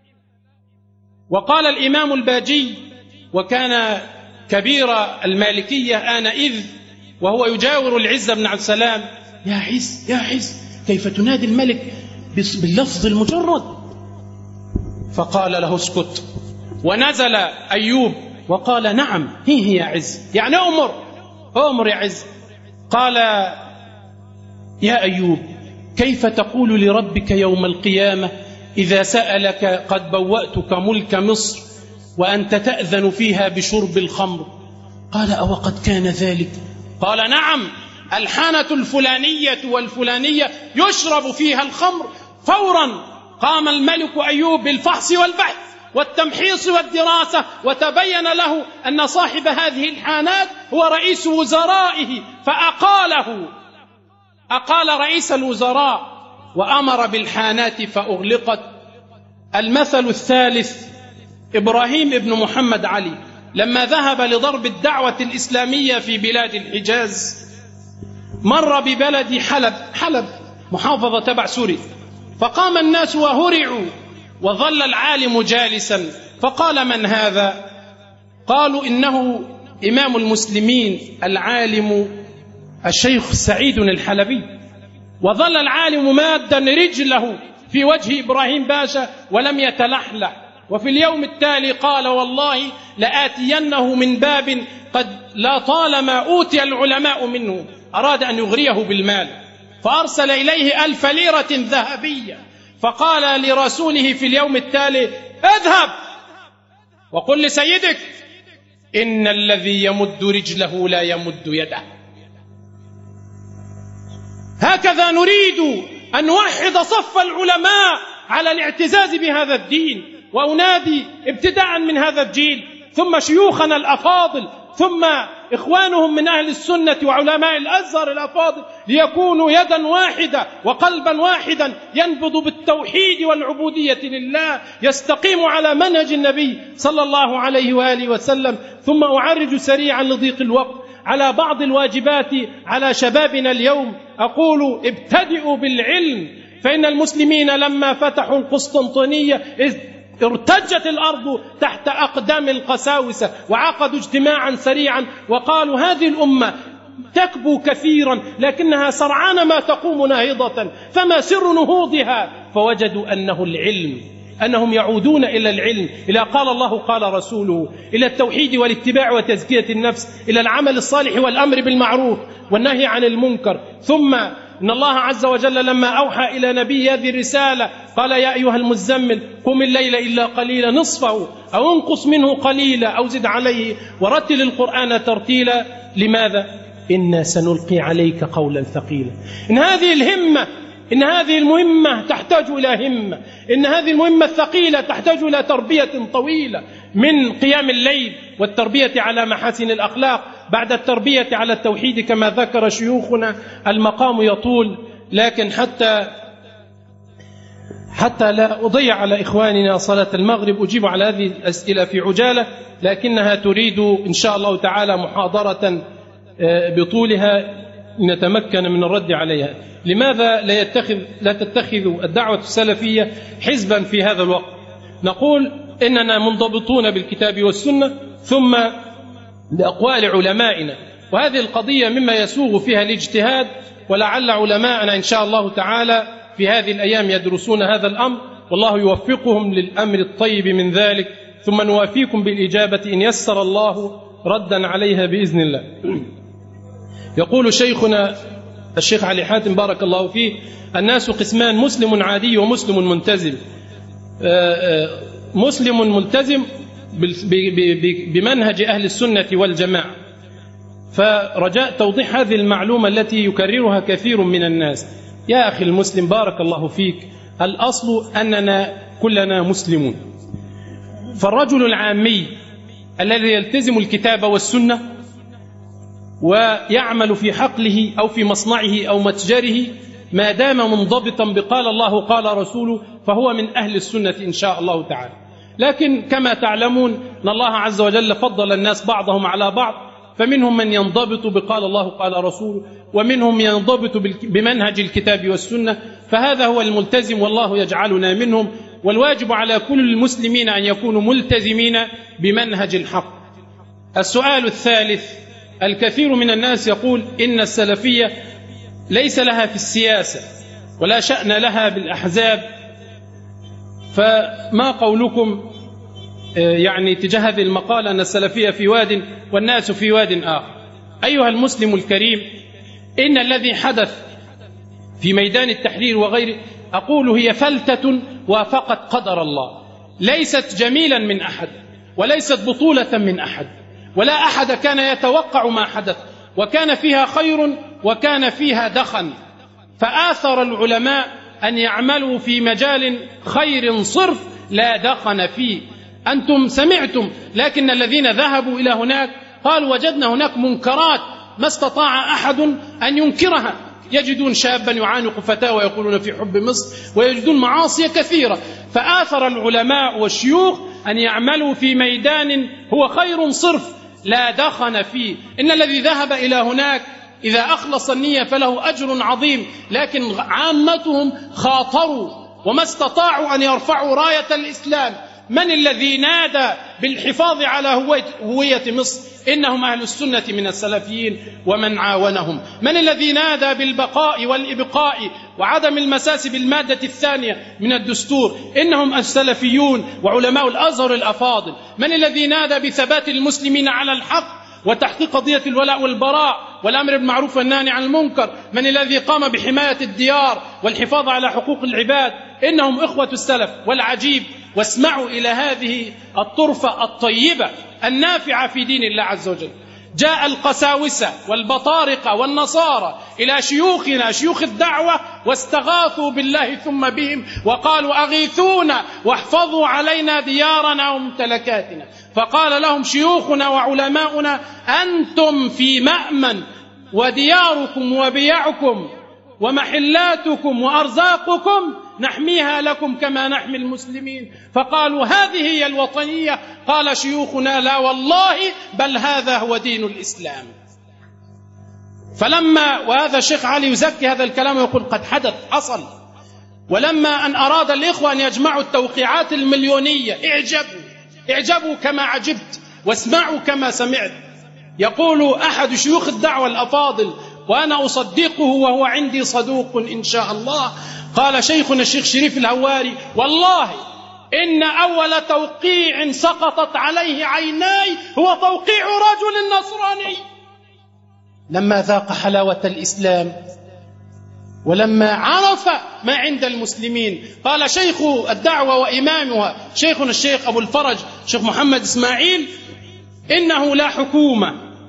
وقال الإمام الباجي، وكان كبير المالكية آنئذ وهو يجاور العز بن عبد السلام: يا عز يا عز، كيف تنادي الملك باللفظ المجرد؟ فقال له: اسكت. ونزل أيوب وقال: نعم هي يا عز، يعني أمر يا عز. قال: يا أيوب، كيف تقول لربك يوم القيامة إذا سألك قد بوأتك ملك مصر وأنت تأذن فيها بشرب الخمر؟ قال: أوقد كان ذلك؟ قال: نعم، الحانة الفلانية والفلانية يشرب فيها الخمر. فورا قام الملك أيوب بالفحص والبحث والتمحيص والدراسة، وتبين له أن صاحب هذه الحانات هو رئيس وزرائه، أقال رئيس الوزراء وأمر بالحانات فأغلقت. المثل الثالث: إبراهيم ابن محمد علي لما ذهب لضرب الدعوة الإسلامية في بلاد الحجاز مر ببلد حلب محافظة تبع سوريا، فقام الناس وهرعوا، وظل العالم جالسا، فقال: من هذا؟ قالوا: إنه إمام المسلمين العالم الشيخ سعيد الحلبي. وظل العالم مادا رجله في وجه إبراهيم باشا ولم يتلحلح. وفي اليوم التالي قال: والله لآتينه من باب قد لا طالما أوتي العلماء منه. أراد أن يغريه بالمال، فأرسل إليه 1000 ليرة ذهبية، فقال لرسوله في اليوم التالي: اذهب وقل لسيدك إن الذي يمد رجله لا يمد يده. هكذا نريد أن نوحد صف العلماء على الاعتزاز بهذا الدين. وأنادي ابتداء من هذا الجيل، ثم شيوخنا الأفاضل، ثم إخوانهم من أهل السنة وعلماء الأزهر الأفاضل، ليكونوا يدا واحدة وقلبا واحدا ينبض بالتوحيد والعبودية لله، يستقيم على منهج النبي صلى الله عليه وآله وسلم. ثم أعرج سريعا لضيق الوقت على بعض الواجبات على شبابنا اليوم. أقول: ابتدئوا بالعلم، فإن المسلمين لما فتحوا القسطنطينية ارتجت الأرض تحت أقدام القساوسة، وعقدوا اجتماعا سريعا وقالوا: هذه الأمة تكبو كثيرا لكنها سرعان ما تقوم ناهضة، فما سر نهوضها؟ فوجدوا أنه العلم، أنهم يعودون إلى العلم، إلى قال الله قال رسوله، إلى التوحيد والاتباع وتزكية النفس، إلى العمل الصالح والأمر بالمعروف والنهي عن المنكر. ثم إن الله عز وجل لما أوحى إلى نبي هذه الرسالة قال: يا أيها المزمل قم الليل إلا قليلا نصفه أو انقص منه قليلا أو زد عليه ورتل القرآن ترتيلا. لماذا؟ إنا سنلقي عليك قولا ثقيلا. إن هذه المهمة تحتاج إلى همة، إن هذه المهمة الثقيلة تحتاج إلى تربية طويلة، من قيام الليل والتربية على محاسن الأخلاق، بعد التربية على التوحيد كما ذكر شيوخنا. المقام يطول، لكن حتى لا أضيع على إخواننا صلاة المغرب أجيب على هذه الأسئلة في عجالة، لكنها تريد إن شاء الله تعالى محاضرة بطولها نتمكن من الرد عليها. لماذا لا تتخذ الدعوة السلفية حزبا في هذا الوقت؟ نقول إننا منضبطون بالكتاب والسنة ثم بأقوال علمائنا، وهذه القضية مما يسوغ فيها الاجتهاد، ولعل علماءنا إن شاء الله تعالى في هذه الأيام يدرسون هذا الأمر، والله يوفقهم للأمر الطيب من ذلك. ثم نوافيكم بالإجابة إن يسر الله ردا عليها بإذن الله. يقول شيخنا الشيخ علي حاتم بارك الله فيه: الناس قسمان، مسلم عادي ومسلم ملتزم. مسلم ملتزم بمنهج أهل السنة والجماعة. فرجاء توضيح هذه المعلومة التي يكررها كثير من الناس. يا أخي المسلم بارك الله فيك، الأصل أننا كلنا مسلمون. فالرجل العامي الذي يلتزم الكتاب والسنة ويعمل في حقله أو في مصنعه أو متجره ما دام منضبطا بقال الله قال رسوله فهو من أهل السنة إن شاء الله تعالى. لكن كما تعلمون أن الله عز وجل فضل الناس بعضهم على بعض، فمنهم من ينضبط بقال الله قال رسوله، ومنهم ينضبط بمنهج الكتاب والسنة، فهذا هو الملتزم والله يجعلنا منهم. والواجب على كل المسلمين أن يكونوا ملتزمين بمنهج الحق. السؤال الثالث: الكثير من الناس يقول إن السلفية ليس لها في السياسة ولا شأن لها بالأحزاب، فما قولكم يعني تجاه هذه المقالة أن السلفية في واد والناس في واد آخر؟ أيها المسلم الكريم، إن الذي حدث في ميدان التحرير وغيره أقول هي فلتة وافقت قدر الله، ليست جميلا من أحد وليست بطولة من أحد، ولا أحد كان يتوقع ما حدث، وكان فيها خير وكان فيها دخن، فآثر العلماء أن يعملوا في مجال خير صرف لا دخن فيه. أنتم سمعتم، لكن الذين ذهبوا إلى هناك قالوا وجدنا هناك منكرات ما استطاع أحد أن ينكرها، يجدون شابا يعانق فتاة ويقولون في حب مصر، ويجدون معاصي كثيرة. فآثر العلماء والشيوخ أن يعملوا في ميدان هو خير صرف لا دخن فيه. إن الذي ذهب إلى هناك إذا أخلص النية فله أجر عظيم، لكن عامتهم خاطروا وما استطاعوا أن يرفعوا راية الإسلام. من الذي نادى بالحفاظ على هوية مصر؟ إنهم أهل السنة من السلفيين ومن عاونهم. من الذي نادى بالبقاء والإبقاء وعدم المساس بالمادة الثانية من الدستور؟ إنهم السلفيون وعلماء الأزهر الأفاضل. من الذي نادى بثبات المسلمين على الحق وتحقيق قضية الولاء والبراء والأمر بالمعروف والنهي عن المنكر؟ من الذي قام بحماية الديار والحفاظ على حقوق العباد؟ إنهم إخوة السلف. والعجيب، واسمعوا إلى هذه الطرفة الطيبة النافعة في دين الله عز وجل، جاء القساوسة والبطارقة والنصارى إلى شيوخنا شيوخ الدعوة واستغاثوا بالله ثم بهم وقالوا أغيثونا واحفظوا علينا ديارنا وممتلكاتنا. فقال لهم شيوخنا وعلماؤنا: أنتم في مأمن، ودياركم وبيعكم ومحلاتكم وأرزاقكم نحميها لكم كما نحمي المسلمين. فقالوا هذه هي الوطنية. قال شيوخنا: لا والله، بل هذا هو دين الإسلام. فلما، وهذا الشيخ علي يزكي هذا الكلام ويقول قد حدث حصل، ولما أن أراد الإخوة أن يجمعوا التوقيعات المليونية اعجبوا كما عجبت واسمعوا كما سمعت. يقول أحد شيوخ الدعوة الأفاضل وأنا أصدقه وهو عندي صدوق إن شاء الله، قال شيخنا الشيخ شريف الهواري: والله إن أول توقيع سقطت عليه عيناي هو توقيع رجل نصراني لما ذاق حلاوة الإسلام ولما عرف ما عند المسلمين. قال شيخ الدعوة وإمامها شيخنا الشيخ أبو الفرج شيخ محمد إسماعيل: إنه لا حكومة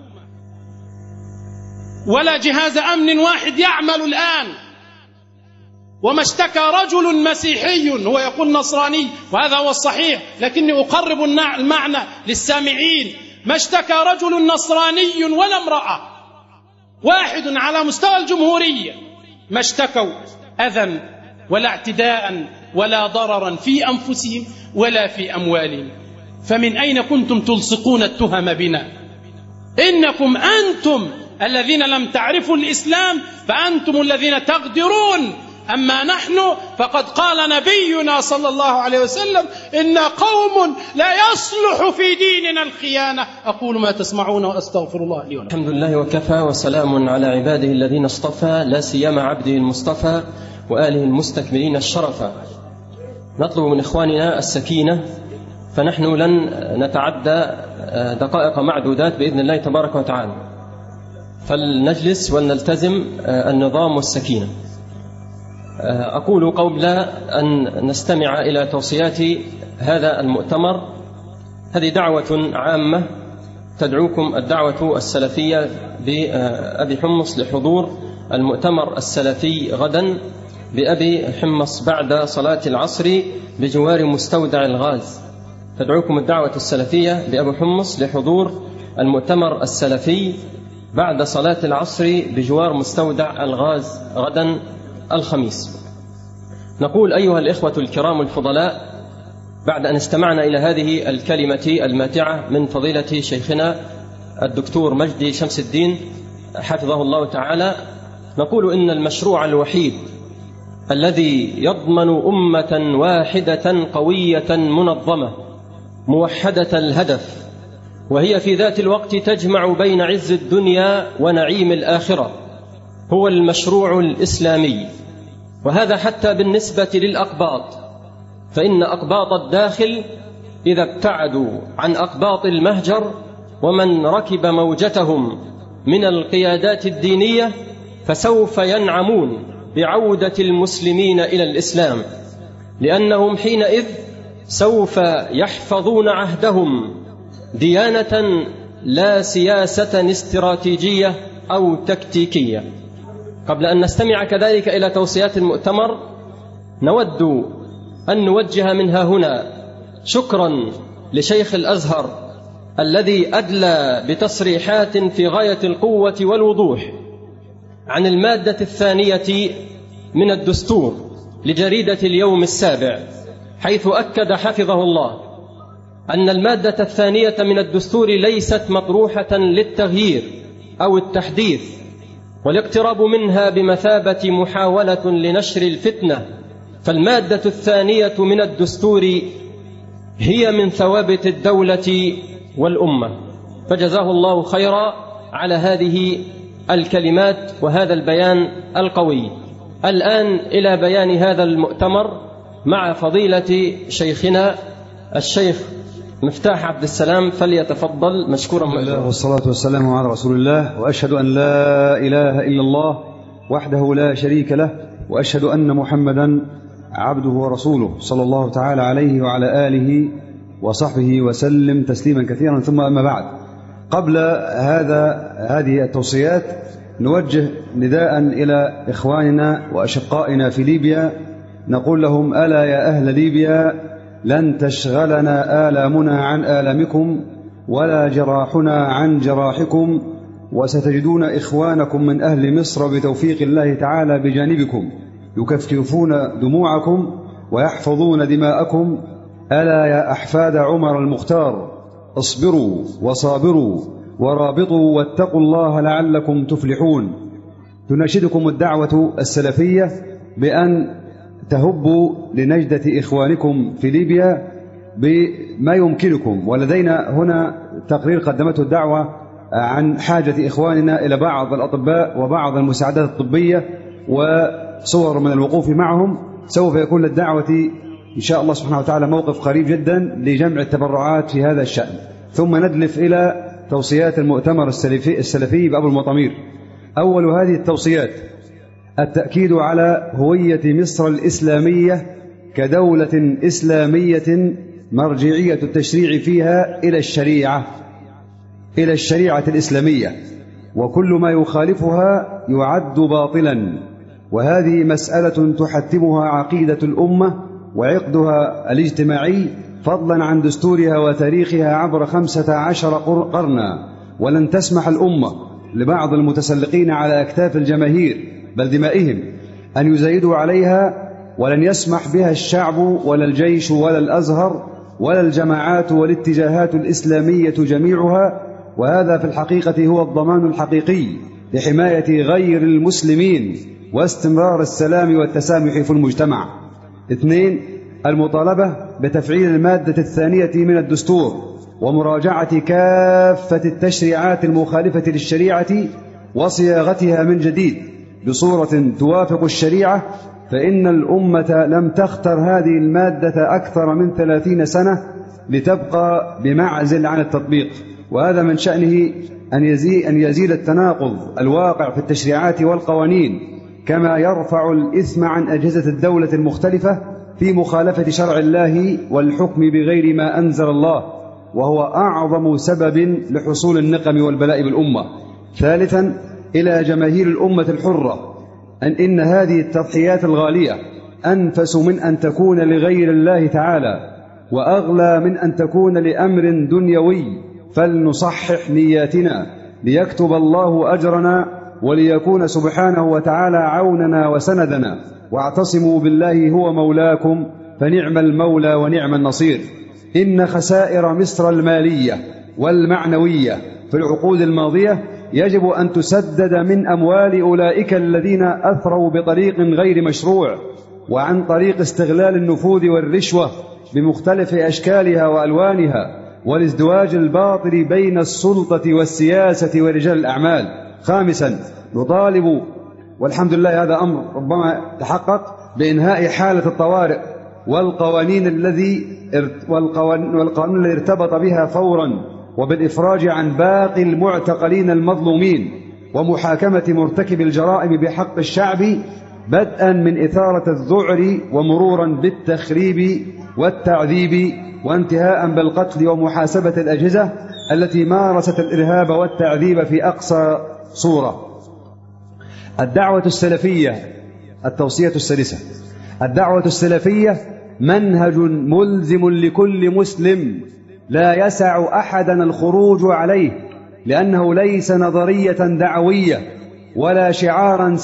ولا جهاز أمن واحد يعمل الآن، وما اشتكى رجل مسيحي، هو يقول نصراني وهذا هو الصحيح لكني أقرب المعنى للسامعين، ما اشتكى رجل نصراني ولا امرأة واحد على مستوى الجمهورية، ما اشتكوا أذى ولا اعتداء ولا ضررا في أنفسهم ولا في أموالهم. فمن أين كنتم تلصقون التهم بنا؟ إنكم أنتم الذين لم تعرفوا الإسلام، فأنتم الذين تغدرون. أما نحن فقد قال نبينا صلى الله عليه وسلم: إن قوم لا يصلح في ديننا الخيانة. أقول ما تسمعون وأستغفر الله لي ولكم.
الحمد لله وكفى، وسلام على عباده الذين اصطفى، لا سيما عبده المصطفى وآله المستكملين الشرفا. نطلب من إخواننا السكينة، فنحن لن نتعدى دقائق معدودات بإذن الله تبارك وتعالى، فلنجلس ولنلتزم النظام والسكينة. أقول قبل أن نستمع إلى توصيات هذا المؤتمر، هذه دعوة عامة تدعوكم الدعوة السلفية بأبي حمص لحضور المؤتمر السلفي غدا بأبي حمص بعد صلاة العصر بجوار مستودع الغاز. تدعوكم الدعوة السلفية بأبي حمص لحضور المؤتمر السلفي بعد صلاة العصر بجوار مستودع الغاز غدا الخميس. نقول أيها الإخوة الكرام الفضلاء: بعد أن استمعنا إلى هذه الكلمة الماتعة من فضيلة شيخنا الدكتور مجدي شمس الدين حفظه الله تعالى، نقول إن المشروع الوحيد الذي يضمن أمة واحدة قوية منظمة موحدة الهدف، وهي في ذات الوقت تجمع بين عز الدنيا ونعيم الآخرة، هو المشروع الإسلامي. وهذا حتى بالنسبة للأقباط، فإن أقباط الداخل إذا ابتعدوا عن أقباط المهجر ومن ركب موجتهم من القيادات الدينية فسوف ينعمون بعودة المسلمين إلى الإسلام، لأنهم حينئذ سوف يحفظون عهدهم ديانة لا سياسة استراتيجية أو تكتيكية. قبل أن نستمع كذلك إلى توصيات المؤتمر، نود أن نوجه منها هنا شكرا لشيخ الأزهر الذي أدلى بتصريحات في غاية القوة والوضوح عن المادة الثانية من الدستور لجريدة اليوم السابع، حيث أكد حفظه الله أن المادة الثانية من الدستور ليست مطروحة للتغيير أو التحديث، والاقتراب منها بمثابة محاولة لنشر الفتنة، فالمادة الثانية من الدستور هي من ثوابت الدولة والأمة. فجزاه الله خيرا على هذه الكلمات وهذا البيان القوي. الآن إلى بيان هذا المؤتمر مع فضيلة شيخنا الشيخ مفتاح عبد السلام، فليتفضل مشكورا مأجورا.
والصلاة والسلام على رسول الله، وأشهد أن لا إله إلا الله وحده لا شريك له، وأشهد أن محمدا عبده ورسوله صلى الله تعالى عليه وعلى آله وصحبه وسلم تسليما كثيرا. ثم أما بعد، قبل هذه التوصيات نوجه نداء إلى إخواننا وأشقائنا في ليبيا، نقول لهم: ألا يا أهل ليبيا، لن تشغلنا آلامنا عن آلامكم ولا جراحنا عن جراحكم، وستجدون إخوانكم من أهل مصر بتوفيق الله تعالى بجانبكم يكفكفون دموعكم ويحفظون دماءكم. ألا يا أحفاد عمر المختار، اصبروا وصابروا ورابطوا واتقوا الله لعلكم تفلحون. تناشدكم الدعوة السلفية بأن تهبوا لنجدة إخوانكم في ليبيا بما يمكنكم. ولدينا هنا تقرير قدمته الدعوة عن حاجة إخواننا إلى بعض الأطباء وبعض المساعدات الطبية وصور من الوقوف معهم. سوف يكون للدعوة إن شاء الله سبحانه وتعالى موقف قريب جدا لجمع التبرعات في هذا الشأن. ثم ندلف إلى توصيات المؤتمر السلفي بأبو المطامير. أول هذه التوصيات التأكيد على هوية مصر الإسلامية كدولة إسلامية مرجعية التشريع فيها إلى الشريعة الإسلامية، وكل ما يخالفها يعد باطلا، وهذه مسألة تحتمها عقيدة الأمة وعقدها الاجتماعي، فضلا عن دستورها وتاريخها عبر 15 قرنا. ولن تسمح الأمة لبعض المتسلقين على أكتاف الجماهير بل دمائهم أن يزايدوا عليها، ولن يسمح بها الشعب ولا الجيش ولا الأزهر ولا الجماعات والاتجاهات الإسلامية جميعها. وهذا في الحقيقة هو الضمان الحقيقي لحماية غير المسلمين واستمرار السلام والتسامح في المجتمع. 2. المطالبة بتفعيل المادة الثانية من الدستور ومراجعة كافة التشريعات المخالفة للشريعة وصياغتها من جديد بصورة توافق الشريعة، فإن الأمة لم تختر هذه المادة أكثر من 30 سنة لتبقى بمعزل عن التطبيق، وهذا من شأنه أن يزيل التناقض الواقع في التشريعات والقوانين، كما يرفع الإثم عن أجهزة الدولة المختلفة في مخالفة شرع الله والحكم بغير ما أنزل الله، وهو أعظم سبب لحصول النقم والبلاء بالأمة. 3. إلى جماهير الأمة الحرة إن هذه التضحيات الغالية أنفس من أن تكون لغير الله تعالى، وأغلى من أن تكون لأمر دنيوي، فلنصحح نياتنا ليكتب الله أجرنا وليكون سبحانه وتعالى عوننا وسندنا. واعتصموا بالله هو مولاكم فنعم المولى ونعم النصير. إن خسائر مصر المالية والمعنوية في العقود الماضية يجب أن تسدد من أموال أولئك الذين أثروا بطريق غير مشروع وعن طريق استغلال النفوذ والرشوة بمختلف أشكالها وألوانها والازدواج الباطل بين السلطة والسياسة ورجال الأعمال. خامسا، نطالب، والحمد لله هذا أمر ربما تحقق، بإنهاء حالة الطوارئ والقوانين الذي ارتبط بها فورا، وبالإفراج عن باقي المعتقلين المظلومين، ومحاكمة مرتكب الجرائم بحق الشعب، بدءا من إثارة الذعر ومرورا بالتخريب والتعذيب، وانتهاء بالقتل ومحاسبة الأجهزة التي مارست الإرهاب والتعذيب في أقصى صورة. الدعوة السلفية، التوصية السادسة: الدعوة السلفية منهج ملزم لكل مسلم لا يسع أحدا الخروج عليه، لأنه ليس نظرية دعوية ولا شعارا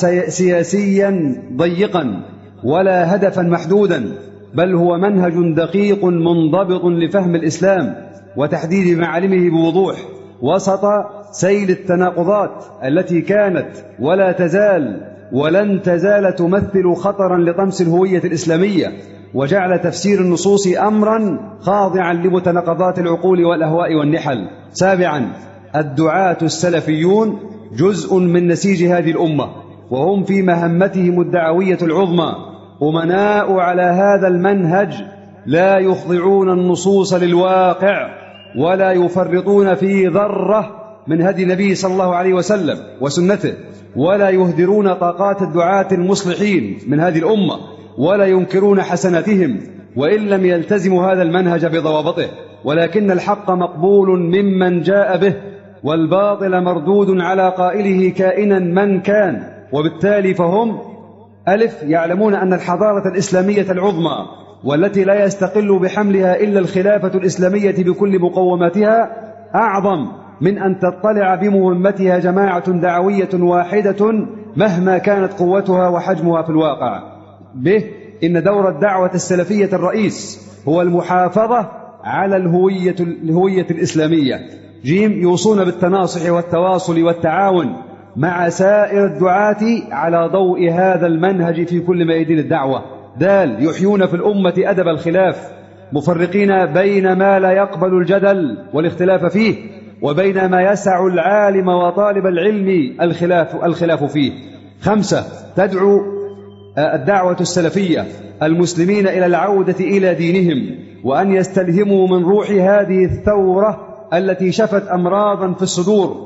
سياسيا ضيقا ولا هدفا محدودا، بل هو منهج دقيق منضبط لفهم الإسلام وتحديد معالمه بوضوح، وسط سيل التناقضات التي كانت ولا تزال ولن تزال تمثل خطرا لطمس الهوية الإسلامية، وجعل تفسير النصوص أمرا خاضعا لمتناقضات العقول والأهواء والنحل. سابعا، الدعاة السلفيون جزء من نسيج هذه الأمة، وهم في مهمتهم الدعوية العظمى أمناء على هذا المنهج، لا يخضعون النصوص للواقع ولا يفرطون في ذرة من هدي النبي صلى الله عليه وسلم وسنته، ولا يهدرون طاقات الدعاة المصلحين من هذه الأمة، ولا ينكرون حسناتهم وإن لم يلتزموا هذا المنهج بضوابطه، ولكن الحق مقبول ممن جاء به، والباطل مردود على قائله كائنا من كان. وبالتالي فهم: ألف، يعلمون أن الحضارة الإسلامية العظمى والتي لا يستقل بحملها إلا الخلافة الإسلامية بكل مقوماتها أعظم من أن تطلع بمهمتها جماعة دعوية واحدة مهما كانت قوتها وحجمها في الواقع. به، إن دور الدعوة السلفية الرئيس هو المحافظة على الهوية الإسلامية. جيم، يوصون بالتناصح والتواصل والتعاون مع سائر الدعاة على ضوء هذا المنهج في كل ميادين الدعوة. دال، يحيون في الأمة أدب الخلاف، مفرقين بين ما لا يقبل الجدل والاختلاف فيه وبين ما يسع العالم وطالب العلم الخلاف فيه. 5، تدعو الدعوة السلفية المسلمين إلى العودة إلى دينهم، وأن يستلهموا من روح هذه الثورة التي شفت أمراضا في الصدور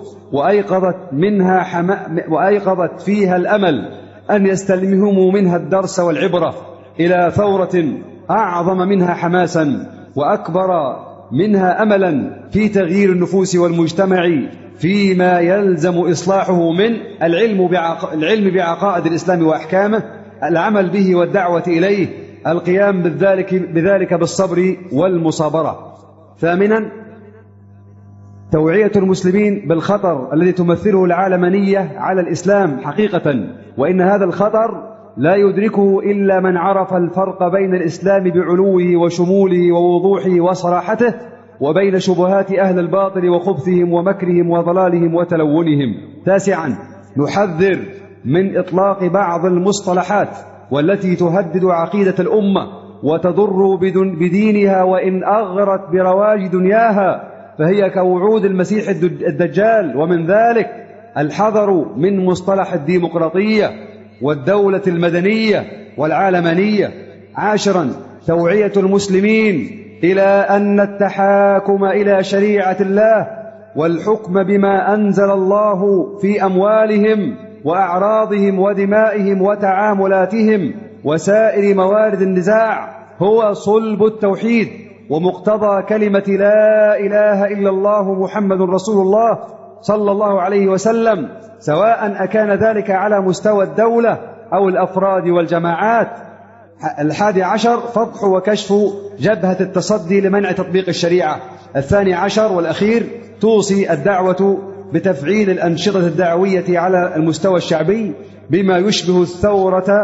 وأيقظت فيها الأمل، أن يستلهموا منها الدرس والعبرة إلى ثورة أعظم منها حماسا وأكبر منها أملا في تغيير النفوس والمجتمع فيما يلزم إصلاحه من العلم بعقائد الإسلام وأحكامه، العمل به والدعوة إليه، القيام بذلك بالصبر والمصابرة. 8، توعية المسلمين بالخطر الذي تمثله العالمانية على الإسلام حقيقة، وإن هذا الخطر لا يدركه إلا من عرف الفرق بين الإسلام بعلوه وشموله ووضوحه وصراحته، وبين شبهات أهل الباطل وخبثهم ومكرهم وضلالهم وتلونهم. 9، نحذر من إطلاق بعض المصطلحات والتي تهدد عقيدة الأمة وتضر بدينها، وإن أغرت برواج دنياها فهي كوعود المسيح الدجال. ومن ذلك الحذر من مصطلح الديمقراطية والدولة المدنية والعالمانية. 10، توعية المسلمين إلى أن التحاكم إلى شريعة الله والحكم بما أنزل الله في أموالهم وأعراضهم ودمائهم وتعاملاتهم وسائر موارد النزاع هو صلب التوحيد ومقتضى كلمة لا إله إلا الله محمد رسول الله صلى الله عليه وسلم، سواء أكان ذلك على مستوى الدولة أو الأفراد والجماعات. 11، فضح وكشف جبهة التصدي لمنع تطبيق الشريعة. 12 والأخير، توصي الدعوة بتفعيل الأنشطة الدعوية على المستوى الشعبي بما يشبه الثورة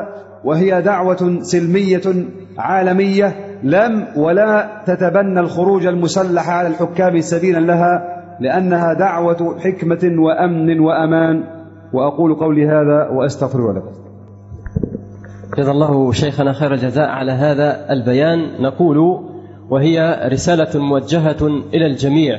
وهي دعوة سلمية عالمية ولا تتبنى الخروج المسلح على الحكام سبيلا لها، لأنها دعوة حكمة وأمن وأمان. وأقول قولي هذا وأستغفر لكم.
جزا الله شيخنا خير الجزاء على هذا البيان. نقول وهي رسالة موجهة إلى الجميع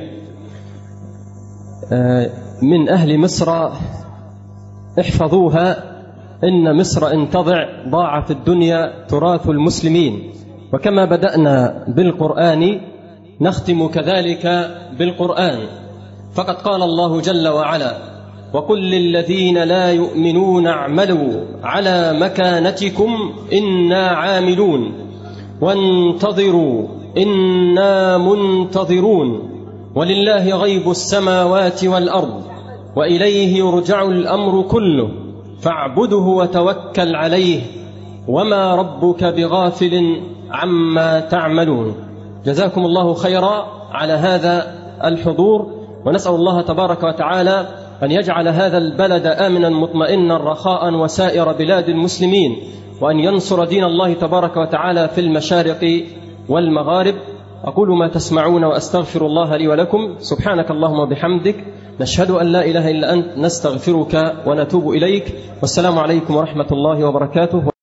من أهل مصر، احفظوها، إن مصر إن تضع ضاعت الدنيا تراث المسلمين. وكما بدأنا بالقرآن نختم كذلك بالقرآن، فقد قال الله جل وعلا: وقل للذين لا يؤمنون اعملوا على مكانتكم إنا عاملون وانتظروا إنا منتظرون ولله غيب السماوات والأرض وإليه يرجع الأمر كله فاعبده وتوكل عليه وما ربك بغافل عما تعملون. جزاكم الله خيرا على هذا الحضور، ونسأل الله تبارك وتعالى أن يجعل هذا البلد آمنا مطمئنا رخاء وسائر بلاد المسلمين، وأن ينصر دين الله تبارك وتعالى في المشارق والمغارب. أقول ما تسمعون وأستغفر الله لي ولكم. سبحانك اللهم وبحمدك، نشهد أن لا إله إلا أنت، نستغفرك ونتوب إليك. والسلام عليكم ورحمة الله وبركاته.